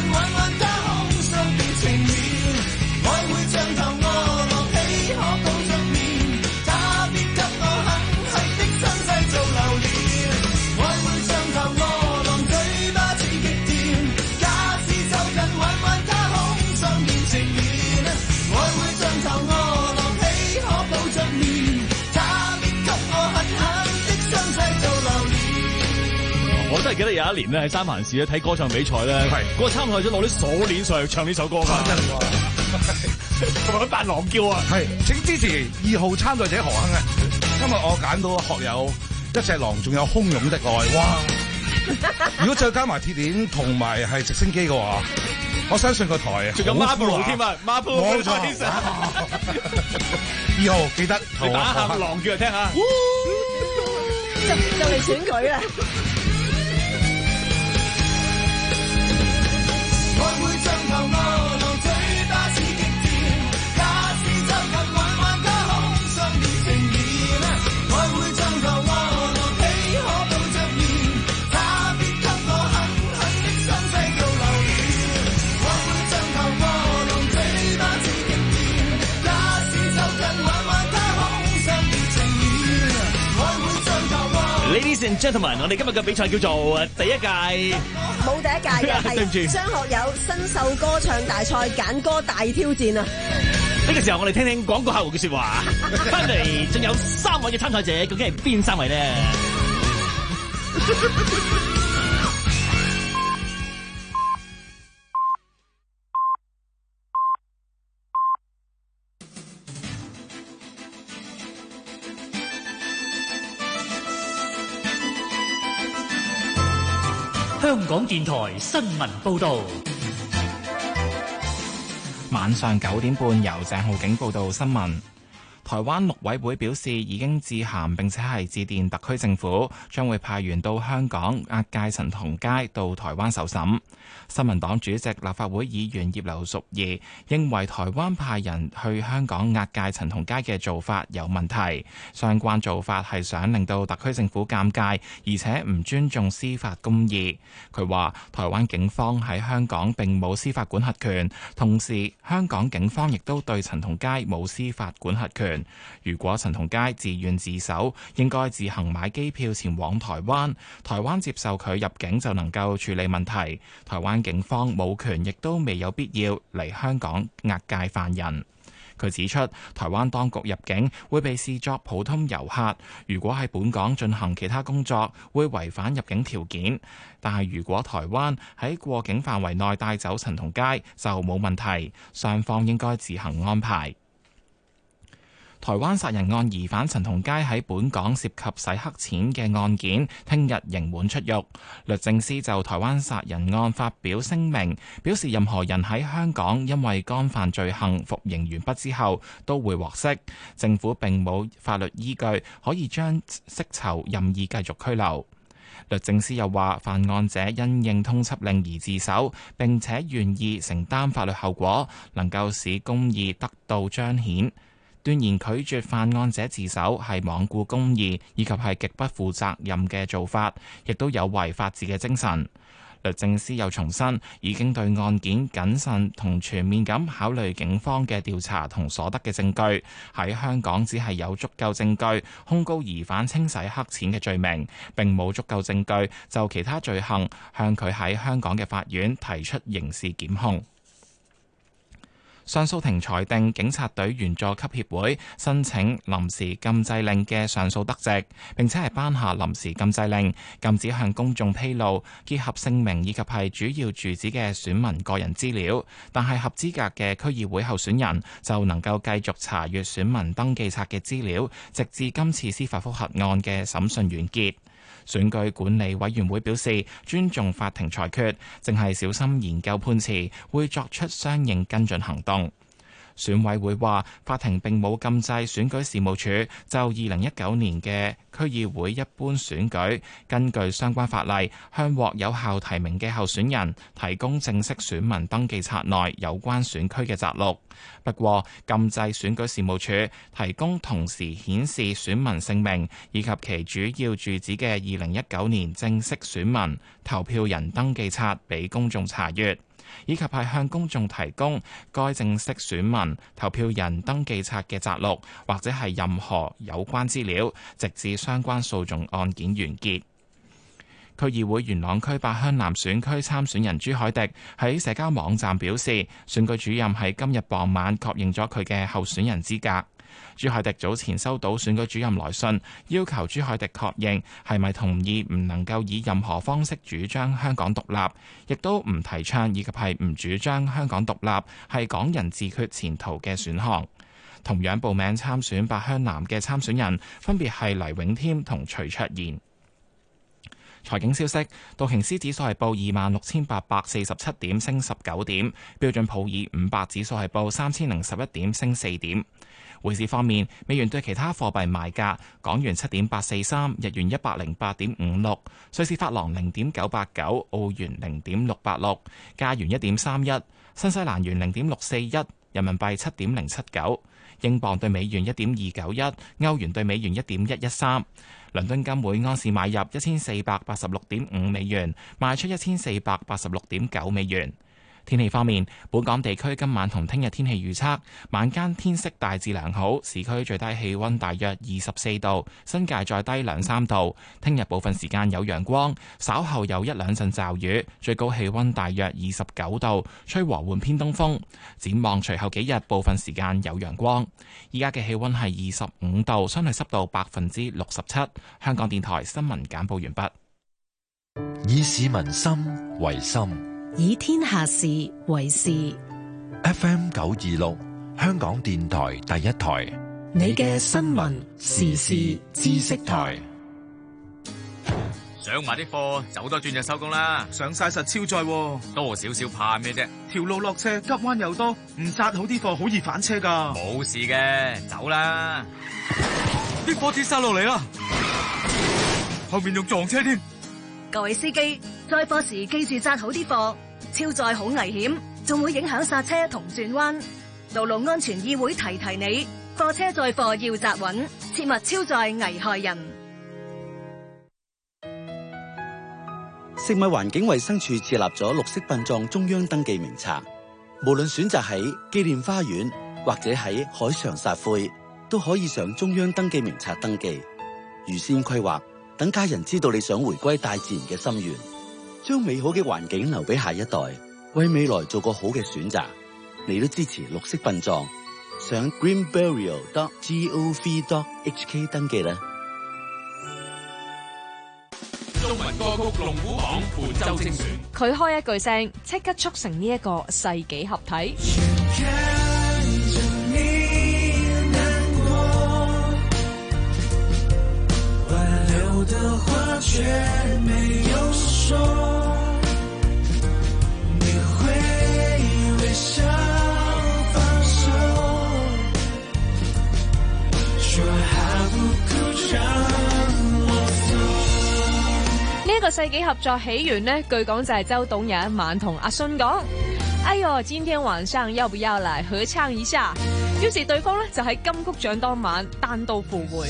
記得有一年咧喺三藩市咧睇歌唱比賽咧，嗰個參賽者攞啲鎖鏈上去唱呢首歌㗎，同埋扮狼叫啊！ 係，請支持二號參賽者何鏗啊！今日我揀到學友一隻狼，仲有洶湧的愛，哇！如果再加埋鐵鏈同埋係直升機嘅話，我相信個台仲有孖布添啊，孖布冇錯。二號記得你打下狼叫嚟聽下， 就就嚟選舉啦！ 愛會像頭餓狼嘴巴似極甜，假使就近玩玩加空上面情意啦。愛會像頭餓狼豈可抱着面，他必給我狠狠的身世做留念。愛會像頭餓狼嘴巴似極甜，假使就近玩玩加空上面情意。愛會像頭餓。 Ladies and gentlemen， 我哋今日嘅比賽叫做第一屆。 冇第一屆嘅係張學友新秀歌唱大賽揀歌大挑戰啊！ 呢個時候我哋聽聽廣告客戶嘅説話，翻嚟仲有三位嘅參賽者，究竟係邊三位呢？ 香港電台新聞報導， 晚上九點半由鄭浩景報道新聞。台灣陸委會表示已經致函並且係致電特區政府，將會派員到香港押解陳同佳到台灣受審。新民黨主席立法會議員葉劉淑儀認為台灣派人去香港押解陳同佳嘅做法有問題，相關做法係想令到特區政府尷尬，而且唔尊重司法公義。佢話台灣警方喺香港並冇司法管轄權，同時香港警方亦都對陳同佳冇司法管轄權。如果陳同佳自願自首，應該自行買機票前往台灣，台灣接受佢入境就能夠處理問題。台灣警方冇權，亦都未有必要嚟香港押解犯人。佢指出，台灣當局入境會被視作普通遊客，如果喺本港進行其他工作，會違反入境條件。但係如果台灣喺過境範圍內帶走陳同佳，就冇問題，雙方應該自行安排。台灣殺人案疑犯陳同佳喺本港涉及洗黑錢嘅案件，聽日刑滿出獄。律政司就台灣殺人案發表聲明，表示任何人喺香港因為干犯罪行服刑完畢之後，都會獲釋。政府並冇法律依據可以將釋囚任意繼續拘留。律政司又話，犯案者因應通緝令而自首，並且願意承擔法律後果，能夠使公義得到彰顯。斷言拒絕犯案者自首係罔顧公義，以及係極不負責任嘅做法，亦都有違法治嘅精神。律政司又重申，已經對案件謹慎同全面咁考慮警方嘅調查同所得嘅證據，喺香港只係有足夠證據控告疑犯清洗黑錢嘅罪名，並冇足夠證據就其他罪行向佢喺香港嘅法院提出刑事檢控。上訴庭裁定警察隊員佐級協會申請臨時禁制令嘅上訴得直，並且係頒下臨時禁制令，禁止向公眾披露結合姓名以及係主要住址嘅選民個人資料，但係合資格嘅區議會候選人就能夠繼續查閱選民登記冊嘅資料，直至今次司法覆核案嘅審訊完結。選舉管理委員會表示尊重法庭裁決，正係小心研究判詞，會作出相應跟進行動。選委會話，法庭並冇禁制選舉事務處就二零一九年嘅區議會一般選舉，根據相關法例向獲有效提名嘅候選人提供正式選民登記冊內有關選區嘅摘錄。不過，禁制選舉事務處提供同時顯示選民姓名以及其主要住址嘅二零一九年正式選民投票人登記冊俾公眾查閱，以及係向公眾提供該正式選民投票人登記冊嘅摘錄，或者係任何有關資料，直至相關訴訟案件完結。 區議會元朗區八鄉南選區參選人朱凱迪喺社交網站表示，選舉主任喺今日傍晚確認咗佢嘅候選人資格。朱凱迪早前收到選舉主任來信，要求朱凱迪確認係咪同意唔能夠以任何方式主張香港獨立，亦都唔提倡以及係唔主張香港獨立係港人自決前途嘅選項。同樣報名參選八鄉南嘅參選人分別係黎永添同徐卓賢。財經消息，道瓊斯指數係報二萬六千八百四十七點，升十九點；標準普爾五百指數係報三千零十一點，升四點。匯市方面，美元對其他貨幣賣價：港元七點八四三，日元一百零八點五六，瑞士法郎零點九八九，澳元零點六八六，加元一點三一，新西蘭元零點六四一，人民幣七點零七九。英鎊對美元一點二九一，歐元對美元一點一一三，倫敦金每安士買入一千四百八十六點五美元，賣出一千四百八十六點九美元。天氣方面，本港地區今晚同聽日天氣預測：晚間天色大致良好，市區最低氣溫大約二十四度，新界再低兩三度。聽日部分時間有陽光，稍後有一兩陣驟雨，最高氣溫大約二十九度，吹和緩偏東風。展望隨後幾日部分時間有陽光。依家嘅氣溫係二十五度，相對濕度百分之六十七。香港電台新聞簡報完畢。 以市民心為心， 以天下事為事。 F M 九二六，香港電台第一台， 你嘅新聞時事知識台。 上埋啲貨，走多轉就收工啦。 上晒實超載， 多少少怕咩啫？ 條路落斜，急彎又多，唔紮好啲貨好易反車噶。 冇事嘅，走啦。 啲貨跌晒落嚟啦，後面仲撞車添。 各位司機，載貨時記住紮好啲貨，超載好危險，仲會影響剎車同轉彎。道路安全議會提提你，貨車載貨要紮穩，切勿超載危害人。 食物環境衛生署設立咗綠色殯葬中央登記名冊，無論選擇喺紀念花園或者喺海上撒灰，都可以上中央登記名冊登記。預先規劃，等家人知道你想回歸大自然嘅心願，將美好嘅環境留俾下一代，為未來做個好嘅選擇。你都支持綠色殯葬，上 green burial dot gov dot h k 登記啦。 中文歌曲龍虎榜本周精選， 佢開一句聲，即刻促成呢一個世紀合體。 的話卻沒有說，你會微笑放手，說好不哭讓我走。 呢一個世紀合作起源呢，據講就係周董有一晚同阿信講：哎喲，今天晚上要不要來合唱一下？於是對方呢就喺金曲獎當晚單刀赴會。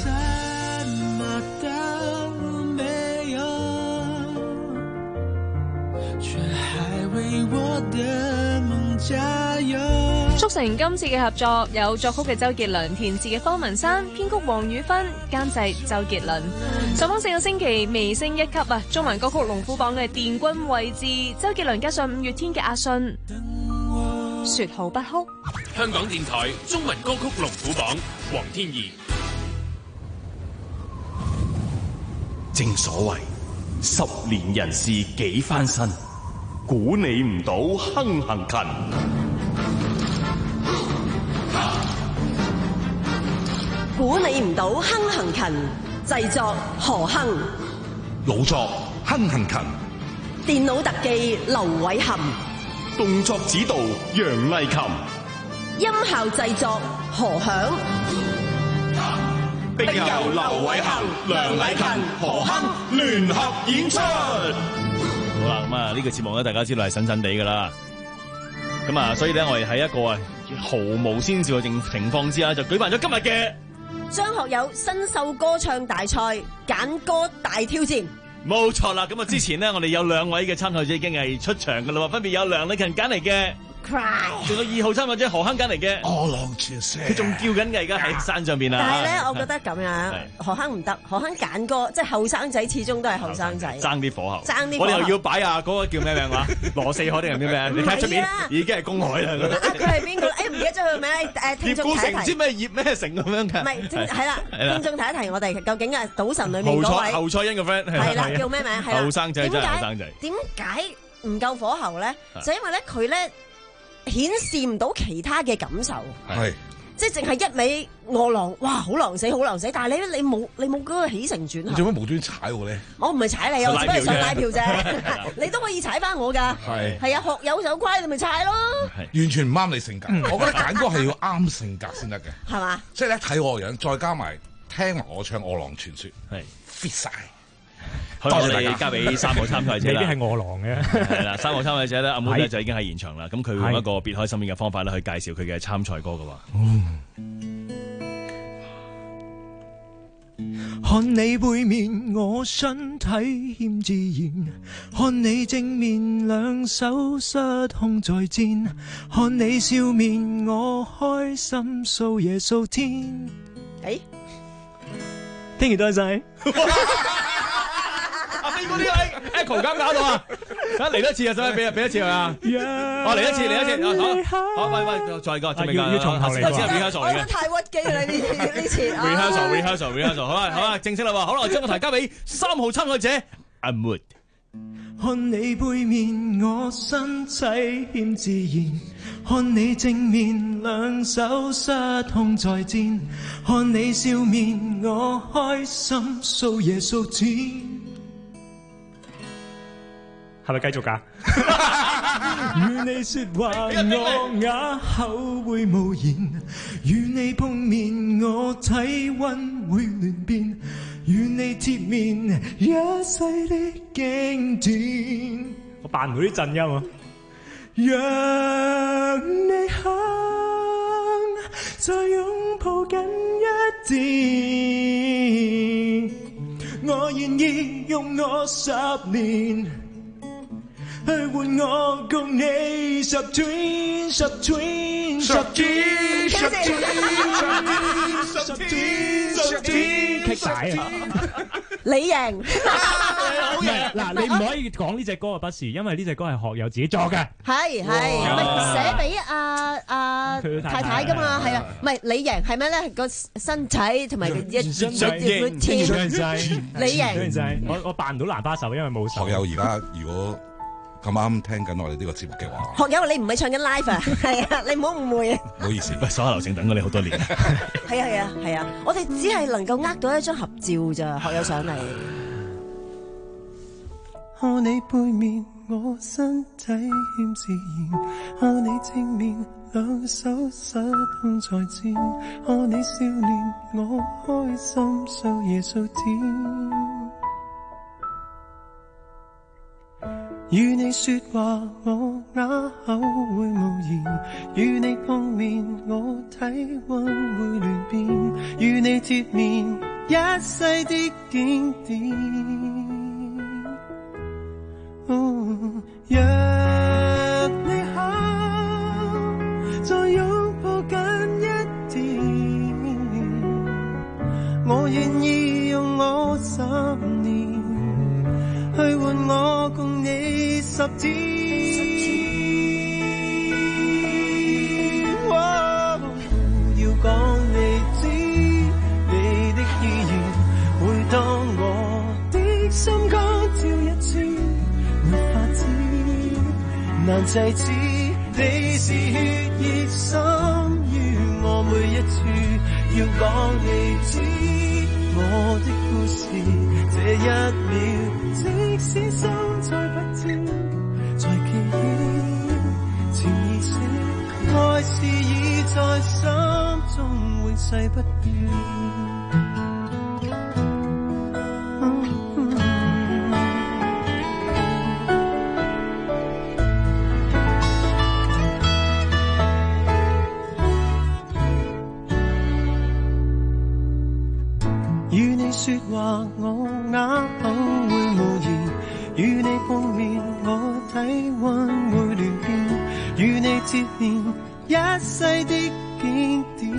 促成今次嘅合作，有作曲嘅周杰倫，填詞嘅方文山，編曲黃宇芬，監製周杰倫。上榜四個星期，微升一級啊！中文歌曲龍虎榜嘅殿軍位置，周杰倫加上五月天嘅阿信，說好不哭。 香港電台中文歌曲龍虎榜，黃天怡。 正所謂十年人事幾番新，估你唔到亨行勤。 估你唔到亨行勤，製作何亨， 老作亨行勤， 電腦特技劉偉含， 動作指導楊麗琴， 音效製作何響， 並由劉偉含、梁麗琴、何亨聯合演出。 好啦，咁啊呢個節目咧，大家知道係神神地噶啦。咁啊，所以咧，我哋喺一個啊毫無先兆嘅情情況之下，就舉辦咗今日嘅張學友新秀歌唱大賽揀歌大挑戰。 冇錯啦，咁啊之前呢，我哋有兩位嘅參賽者已經係出場噶啦，分別有梁麗琴揀嚟嘅 cry。 仲有二號參賽者何坑揀嚟嘅， 餓狼傳說， 佢仲叫緊嘅，而家喺山上邊啊。 但係咧，我覺得咁樣，何坑唔得，何坑揀歌，即係後生仔，始終都係後生仔， 爭啲火候， 爭啲。 我哋又要擺啊，嗰個叫咩名話？羅四海定係咩名？你睇出面已經係公海啦。 佢係邊個？誒唔記得咗佢名。誒聽眾睇一睇， 唔知咩葉咩成咁樣嘅。 唔係，係啦，聽眾睇一睇我哋究竟啊賭神裏面嗰位侯賽因嘅 friend 係啦，叫咩名？係啦， 後生仔真係後生仔。 點解唔夠火候咧？就因為咧佢咧顯示唔到其他嘅感受。 係。 即係淨係一味餓狼，哇！好狼死，好狼死，但係你你冇你冇嗰個起承轉合。 你做乜無端踩我咧？ 我唔係踩你，我只不過係想拉票啫。你都可以踩翻我㗎。係係啊，學有手乖，你咪踩咯。 完全唔啱你性格。我覺得揀歌係要啱性格先得嘅。係嘛？ 即係你一睇我個樣，再加埋聽埋我唱《餓狼傳說》，係 fit 晒。 多謝大家，交俾三號參賽者啦。 未必係餓狼嘅。 係啦，三號參賽者咧，阿妹咧就已經喺現場啦。咁佢用一個別開生面嘅方法咧，去介紹佢嘅參賽歌嘅話。 看你背面，我身體欠自然；看你正面，兩手失控在戰；看你笑面，我開心數夜數天。 誒， 聽完多謝。 飛哥呢位 Echo 監搞到啊！嚟多次啊，使唔使俾俾一次佢啊？哦，嚟一次，嚟一次，好，好，喂喂，再個，準備要要從頭嚟過。 我覺得太屈機啦呢呢次。 rehearsal，rehearsal，rehearsal，好啦，好啦，正式啦喎，好啦，將個題交俾三號參賽者阿 Mood。 看你背面，我身體欠自然；看你正面，兩手失控在戰；看你笑面，我開心數夜數天。 係咪繼續㗎？ 與你說話，我啞口會無言；與你碰面，我體溫會亂變；與你貼面，一世的經典。 我扮唔到啲震音啊！ 讓你肯再擁抱緊一點，我願意用我十年去換我共你十 twin 十 twin 十 twin 十 twin 十 twin 十 twin 棘晒啊！ 你贏， 唔係嗱，你唔可以講呢隻歌嘅不是，因為呢隻歌係學友自己作嘅， 係係咪寫俾阿阿太太㗎嘛？係啊，唔係你贏係咩咧？個身體同埋一一一你贏， 我我扮唔到蘭花手，因為冇手。 學友而家如果咁啱聽緊我哋呢個節目嘅話， 學友你唔係唱緊 live 啊？係啊，你唔好誤會啊！ 唔好意思， 所有流程等咗你好多年。 係啊係啊係啊！我哋只係能夠呃到一張合照咋，學友上嚟。 看你背面，我身體欠自然；看你正面，兩手失控在戰；看你笑臉，我開心數夜數天。與你說話，我啞口會無言；與你碰面，我體溫會亂變；與你貼面，一世的經典。哦，若你肯再擁抱緊一點，我願意用我十年去換我共你十天。要講你知你的意願，每當我的心肝跳一次，沒法子難制止，你是血熱心於我每一處，要講你知我的故事，這一秒即使心再不跳，在記憶潛意識，愛是已在心中永世不變。與你說話，我啞口會無言；與你碰面，我體溫會亂變； 與你接連一世的經典。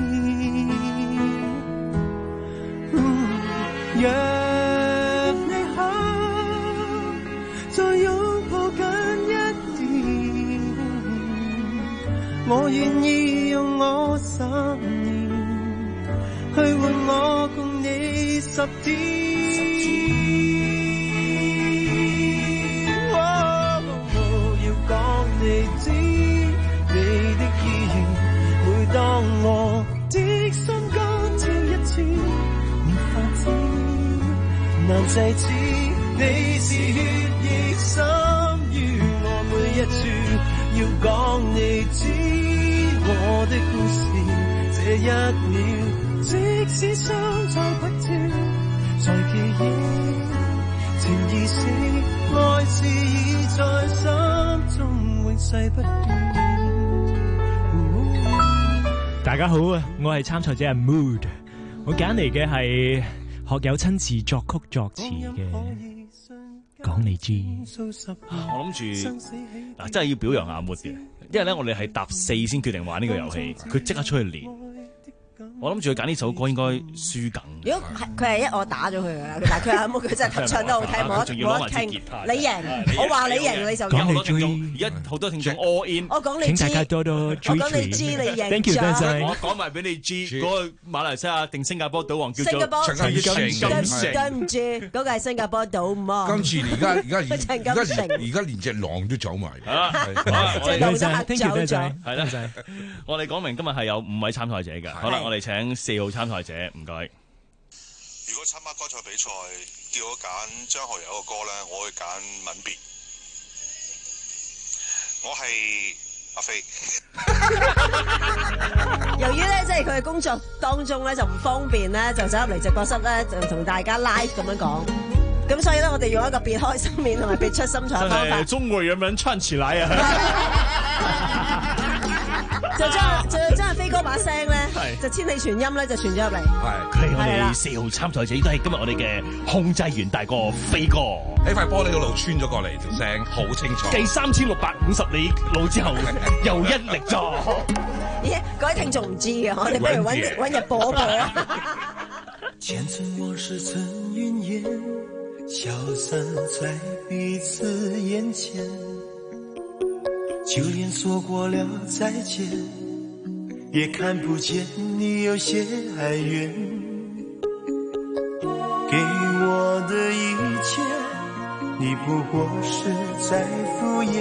嗯、若你可再擁抱緊一點，我願意用我十年去換我共你十天。你知你的意義，每當我的心乾跳一次，沒法子難制止，你是血液滲於我每一處，要講你知我的故事，這一秒即使相再不跳，在記憶情意識，愛是已在心中。 大家好啊，我係參賽者阿 Mood， 我揀嚟嘅係學友親自作曲作詞嘅講你知。 我諗住嗱，真係要表揚阿 Mood 嘅，因為咧我哋係搭四先決定玩呢個遊戲，佢即刻出去練。我諗住佢揀呢首歌應該輸緊。 如果係佢係一我打咗佢噶啦，但係佢阿冇佢真係唱得好聽，冇得冇得傾。你贏，我話你贏你就贏。 好多聽眾，而家好多聽眾 all in。 我講你知，我講你知你贏。 Thank you， 我講埋俾你知，嗰個馬來西亞定新加坡賭王叫做陳金城。 對唔住，嗰個係新加坡賭嘛。 今次而家而家而家而家連隻狼都走埋。 隻狼都嚇走咗。 係啦，我哋講明今日係有五位參賽者㗎。好啦，我哋請四號參賽者，唔該。 如果參加歌賽比賽，叫我揀張學友嘅歌咧，我會揀吻別。我係阿飛。 由於咧，即係佢嘅工作當中咧，就唔方便咧，就走入嚟直播室咧，就同大家 live 咁樣講。咁所以咧，我哋用一個別開心面同埋別出心裁嘅方法。 中國人民串起來啊！ 就將就將阿飛哥把聲咧，就千里傳音咧，就傳咗入嚟。 係，佢係我哋四號參賽者，亦都係今日我哋嘅控制員大哥飛哥。 喺塊玻璃嗰度穿咗過嚟，條聲好清楚。 繼三千六百五十里路之後，又一力咗。 咦，各位聽眾唔知嘅，我哋不如揾揾日播播。 前塵往事曾雲煙，消散在彼此眼前。就連說過了再見，也看不見你有些哀怨。給我的一切，你不過是在敷衍。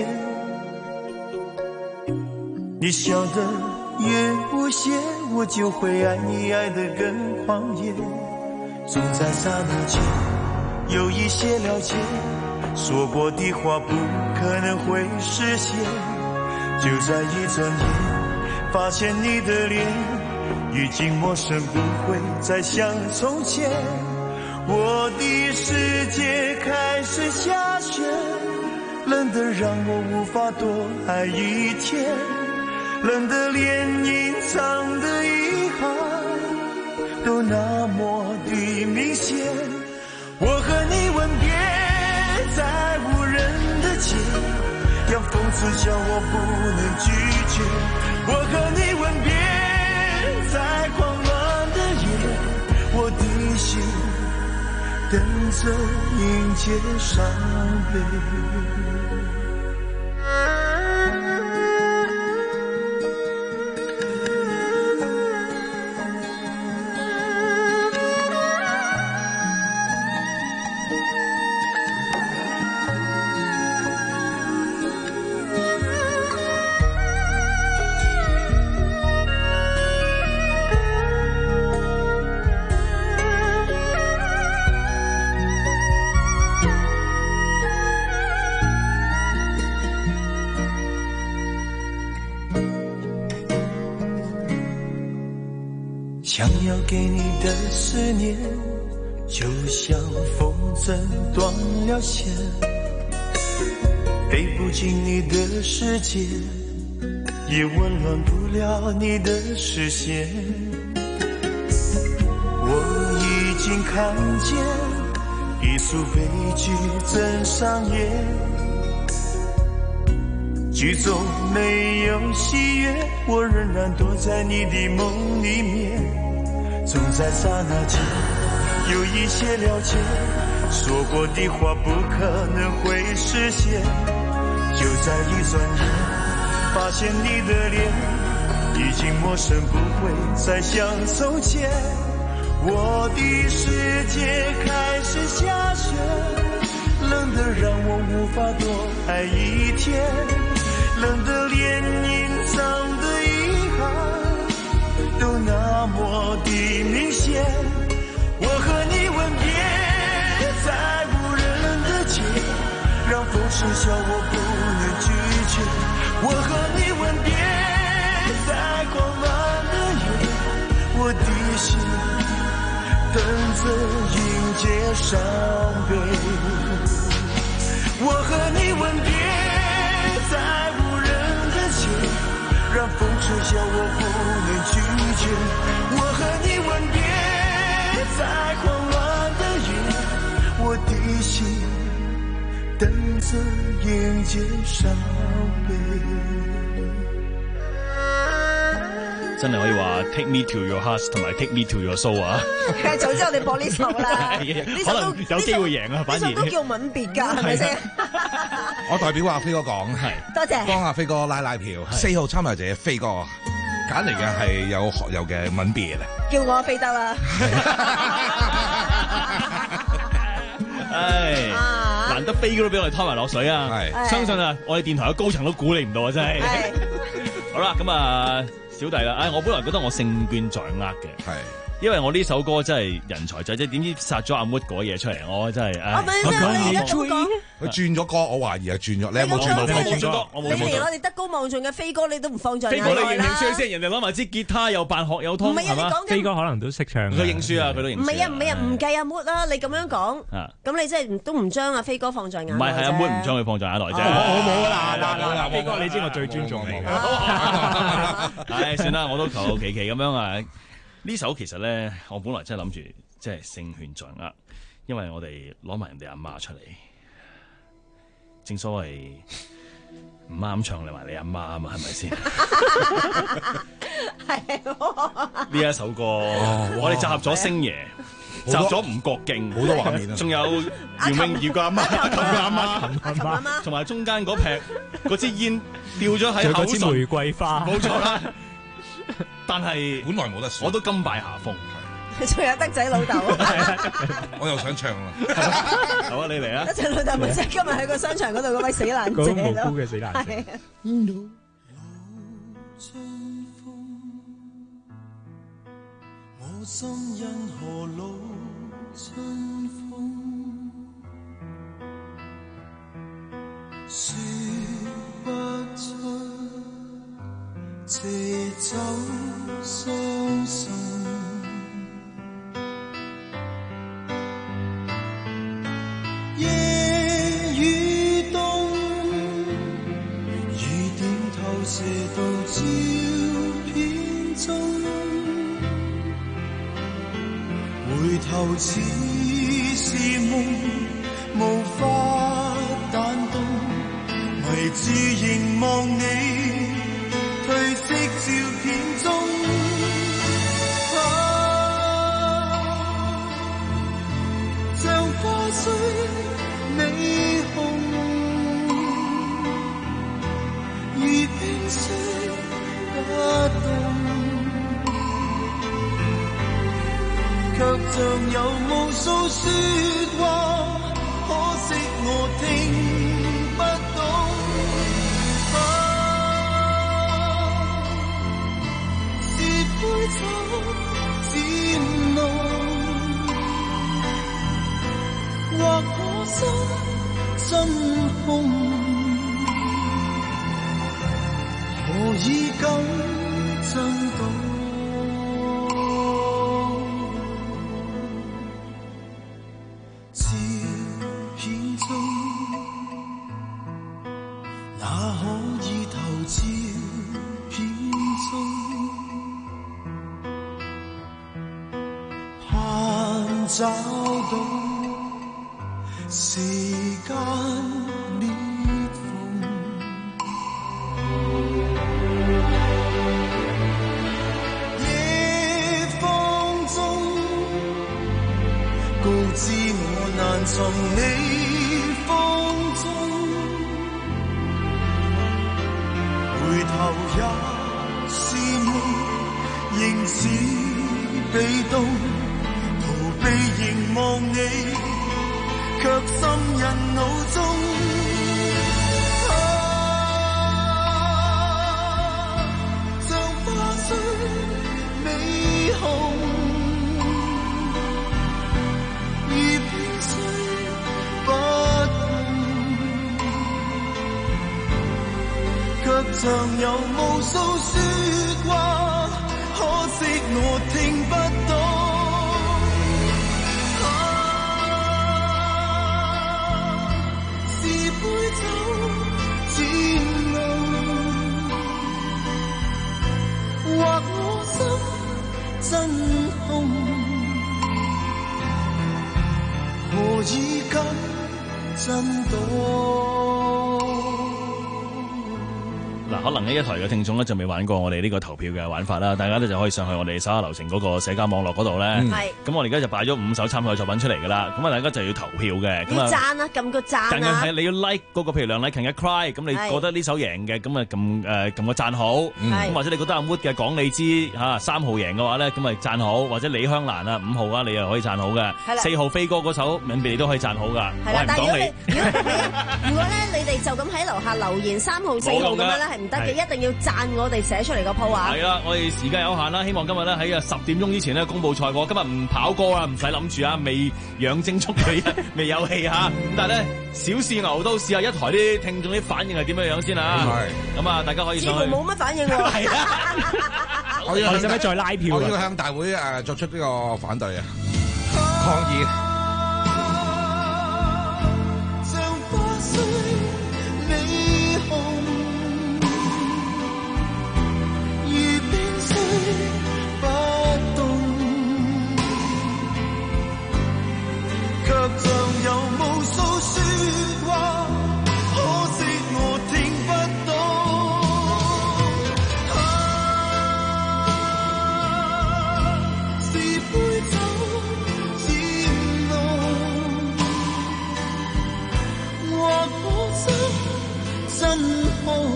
你笑得越無邪，我就會愛你愛得更狂野。總在剎那間有一些了解，說過的話不可能會實現。就在一轉眼，發現你的臉已經陌生，不會再像從前。我的世界開始下雪，冷得讓我無法多愛一天，冷得連隱藏的遺憾都那麼的明顯。我和你吻別在無人的街，讓諷刺叫我不能拒絕。我和你吻別在狂亂的夜，我的心等着迎接傷悲。想要給你的思念，就像風箏斷了線，飛不進你的世界，也溫暖不了你的視線。我已經看見一出悲劇正上演， 剧中没有喜悦，我仍然躲在你的梦里面，总在刹那间有一些了解，说过的话不可能会实现，就在一转眼发现你的脸已经陌生，不会再像从前，我的世界开始下雪，冷得让我无法多爱一天，冷得连隐藏的遗憾都那么的明显，我和你吻别在无人的街，让风声笑我不能拒绝，我和你吻别在狂乱的夜，我的心等着迎接伤悲，我和你吻别在无人的街，让风吹笑我不能拒绝，我和你吻别在狂乱的夜，我的心等着迎接伤悲。 真係可以話 Take me to your heart 同埋 Take me to your soul 啊！ 早知我哋播呢首啦， 可能有機會贏啊！反而呢首都叫吻別㗎，係咪先？ 我代表阿飛哥講， 係多謝幫阿飛哥拉拉票。四號參賽者飛哥揀嚟嘅係有學友嘅吻別啊！ 叫我飛得啦！ 唉，難得飛哥都俾我哋拖埋落水啊！係，相信啊，我哋電台嘅高層都估你唔到啊！真係。好啦，咁啊。小弟啦，唉，我本來覺得我勝券在握嘅，係，因為我呢首歌真係人才仔，即係點知殺咗阿 Mood 嗰嘢出嚟，我真係，唉， 我講你咁講， 佢轉咗歌，我懷疑係轉咗，你有冇轉到？ 你冇轉歌，我冇轉。 你連我哋德高望重嘅飛哥，你都唔放在眼內啦。 飛哥你認輸先，人哋攞埋支吉他又扮學有通， 唔係啊，你講緊飛哥可能都識唱， 佢認輸啊，佢都認輸。 唔係啊，唔係啊，唔計阿 Mood 啦，你咁樣講，咁你真係都唔將阿飛哥放在眼內。 唔係，係阿 Mood 唔將佢放在眼內啫。 我冇啦，嗱嗱嗱，飛哥你知我最尊重你嘅。 唉，算啦，我都求求其其咁樣啊。呢首其實咧，我本來真係諗住即係勝券在握，因為我哋攞埋人哋阿媽出嚟。正所謂唔啱唱嚟埋你阿媽啊嘛，係咪先？係呢一首歌，我哋集合咗星爺，集咗吳國敬， 好多畫面啊！ 仲有姚詠儀個阿媽，同佢阿媽， 阿媽， 同埋中間嗰劈嗰支煙掉咗喺口唇， 玫瑰花， 冇錯啦。但係本來冇得選， 我都甘拜下風。 仲有德仔老豆， 我又想唱啦。 好啊，你嚟啊！ 德仔老豆咪即係今日喺個商場嗰度嗰位死爛姐咯， 嗰無辜嘅死爛姐。 我心因何老春風，說不出借酒傷心。夜雨冬，雨點透射到照片中，回頭似是夢，無法彈動，迷住凝望你褪色照片中，啊，像花雖美紅，如冰雖不動，卻像有無數說話，可惜我聽不懂。啊，是杯酒漸濃，或我心真空，何以敢震動？照片中，哪可以投照片中，盼找到時間裂縫， 從你風中，回頭也是夢，仍似被動，逃避凝望你，卻深印腦中。常有無數說話，可惜我聽不到。啊，是杯酒漸濃，或我心真空，何以敢震動？ 嗱，可能呢一台嘅聽眾咧就未玩過我哋呢個投票嘅玩法啦，大家咧就可以上去我哋手下留情嗰個社交網絡嗰度咧。係。咁我哋而家就擺咗五首參賽作品出嚟噶啦，咁啊大家就要投票嘅。 要讚啊，撳個讚啊。 梗係你要 like 嗰個，譬如梁禮勤嘅 Cry， 咁你覺得呢首贏嘅，咁啊撳誒撳個讚好。咁或者你覺得阿 Wood 嘅講你知嚇三號贏嘅話咧，咁咪讚好。或者李香蘭啊五號啊，你又可以讚好嘅。係啦。四號飛哥嗰首吻別你都可以讚好噶。係啦。但係如果你如果如果咧你哋就咁喺樓下留言三號四號咁樣咧係唔得嘅，一定要讚我哋寫出嚟個鋪啊！係啦，我哋時間有限啦，希望今日咧喺啊十點鐘之前咧公佈賽果。今日唔跑歌啊，唔使諗住啊，未養精蓄銳，未有氣嚇。咁但係咧，小試牛刀試下一台啲聽眾啲反應係點樣樣先啊！係咁啊，大家可以上去。似乎冇乜反應喎。係啊！ 我要使唔使再拉票？ 我要向大會誒作出呢個反對啊！抗議。 像有無數說話，可惜我聽不到。啊，是杯酒漸濃，或我心真空，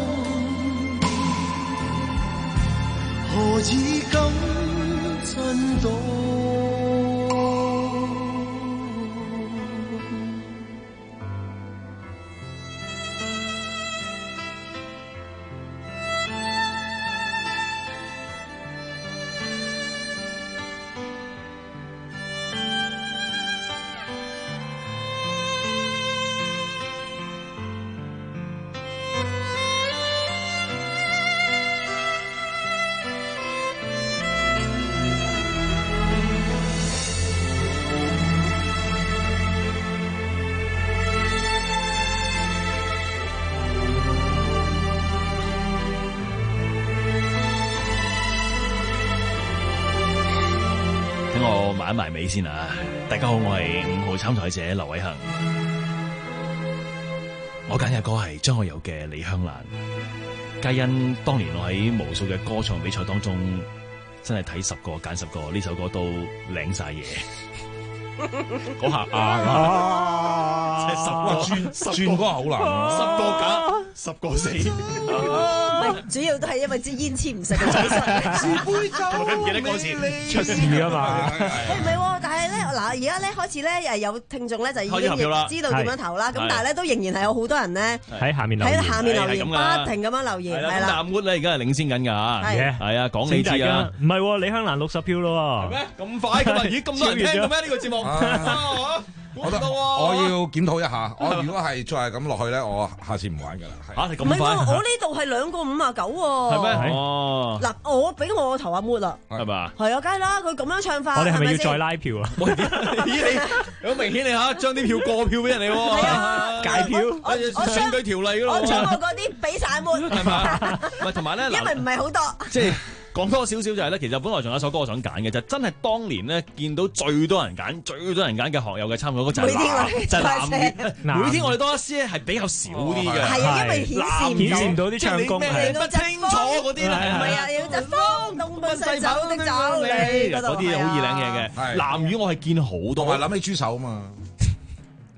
何以敢震動？ 玩埋尾先啊！大家好，我係五號參賽者劉偉恒。我揀嘅歌係張學友嘅《李香蘭》，皆因當年我喺無數嘅歌唱比賽當中，真係睇十個揀十個，呢首歌都領晒嘢。嗰下啊，即係十個轉轉嗰下好難，十個假，十個死。 主要都係因為支煙籤唔食嘅仔實，是杯酒。 我唔記得歌詞出事啊嘛。 誒唔係喎，但係咧嗱，而家咧開始咧誒有聽眾咧就已經知道點樣投啦。咁但係咧都仍然係有好多人咧喺下面留言， 喺下面留言，不停咁樣留言。係啦， 咁阿 Wood 咧而家係領先緊㗎嚇。係係啊，講你知啊。 唔係喎，李香蘭六十票咯喎。係咩？ 咁快㗎嘛？咦，咁多人聽嘅咩？呢個節目？ 我覺得我要檢討一下，我如果係再係咁落去咧，我下次唔玩㗎啦。 嚇，你咁快？ 唔係喎，我呢度係兩個五啊九喎。 係咩？哦。 嗱，我俾我投阿 Wood 啦。 係嘛？ 係啊，梗係啦，佢咁樣唱法。 我哋係咪要再拉票啊？ 咦，你好明顯你嚇將啲票過票俾人哋喎。 係啊， 解票。我選舉條例㗎咯。 我將我嗰啲俾晒阿 Wood。 係嘛？唔係同埋咧， 因為唔係好多。 即係。講多少少就係咧，其實本來仲有一首歌我想揀嘅，就真係當年咧見到最多人揀、最多人揀嘅學友嘅參賽歌就係藍，就係藍。每天我哋多一絲咧係比較少啲嘅， 係啊，因為顯示顯示唔到啲唱功， 係不清楚嗰啲咧， 唔係啊，要疾風東奔西走的走你嗰啲好易領嘢嘅。藍雨我係見好多， 我係諗起豬手啊嘛。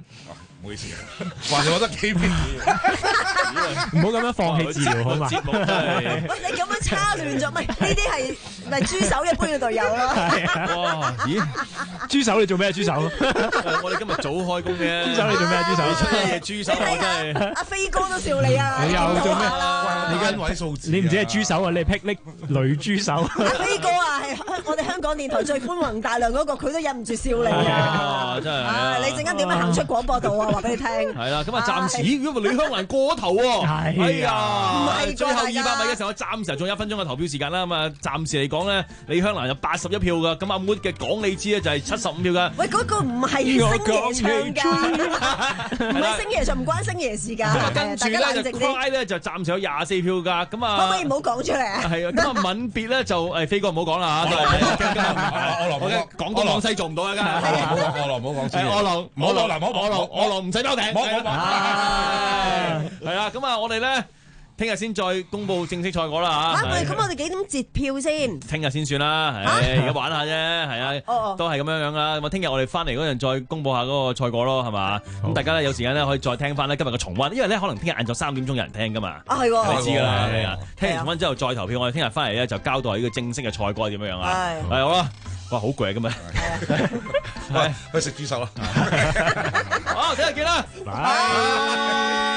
唔好意思，還我覺得幾片唔好咁樣放棄治療好嘛？ 節目真係， 喂，你咁樣叉亂咗，唔係呢啲係咪豬手一般嘅隊友咯？ 哇！咦？ 豬手你做咩？豬手？ 我哋今日早開工嘅。 豬手你做咩？豬手你出嘢豬手我真係。 阿飛哥都笑你啊！ 你又做咩？ 你跟位數字， 你唔止係豬手啊，你係霹靂女豬手。 阿飛哥啊，係我哋香港電台最寬宏大量嗰個，佢都忍唔住笑你啊！ 真係。 啊！你陣間點樣行出廣播道啊？話俾你聽。 係啦，咁啊，暫時咦？如果李香蘭過咗頭喎，係啊，最後二百米嘅時候，暫時仲有一分鐘嘅投票時間啦。咁啊，暫時嚟講咧，李香蘭有八十一票噶，咁阿 Mood 嘅講你知咧就係七十五票噶。 喂，嗰個唔係星爺唱㗎，唔係星爺唱，唔關星爺事㗎。 跟住咧就 Cry 咧就暫時有廿四票㗎，咁啊， 可唔可以唔好講出嚟啊？ 係啊，咁啊吻別咧就誒飛哥唔好講啦嚇， 我羅冇講東講西做唔到啊，梗係。 我羅唔好講先， 我羅我羅嗱，我羅我羅唔使包艇。 冇冇冇。 係啊，咁啊，我哋咧聽日先再公佈正式賽果啦嚇。 嚇，咁我哋幾點截票先？ 聽日先算啦，係而家玩下啫，係啊，都係咁樣樣啦。咁啊，聽日我哋翻嚟嗰陣再公佈下嗰個賽果咯，係嘛？咁大家咧有時間咧可以再聽翻咧今日嘅重溫，因為咧可能聽日晏晝三點鐘有人聽噶嘛。 啊係喎， 你知㗎啦，係啊。聽完重溫之後再投票，我哋聽日翻嚟咧就交代呢個正式嘅賽果係點樣樣啊。係好啦，哇，好攰啊今日。 係，去食豬手啦。 好，聽日見啦。拜。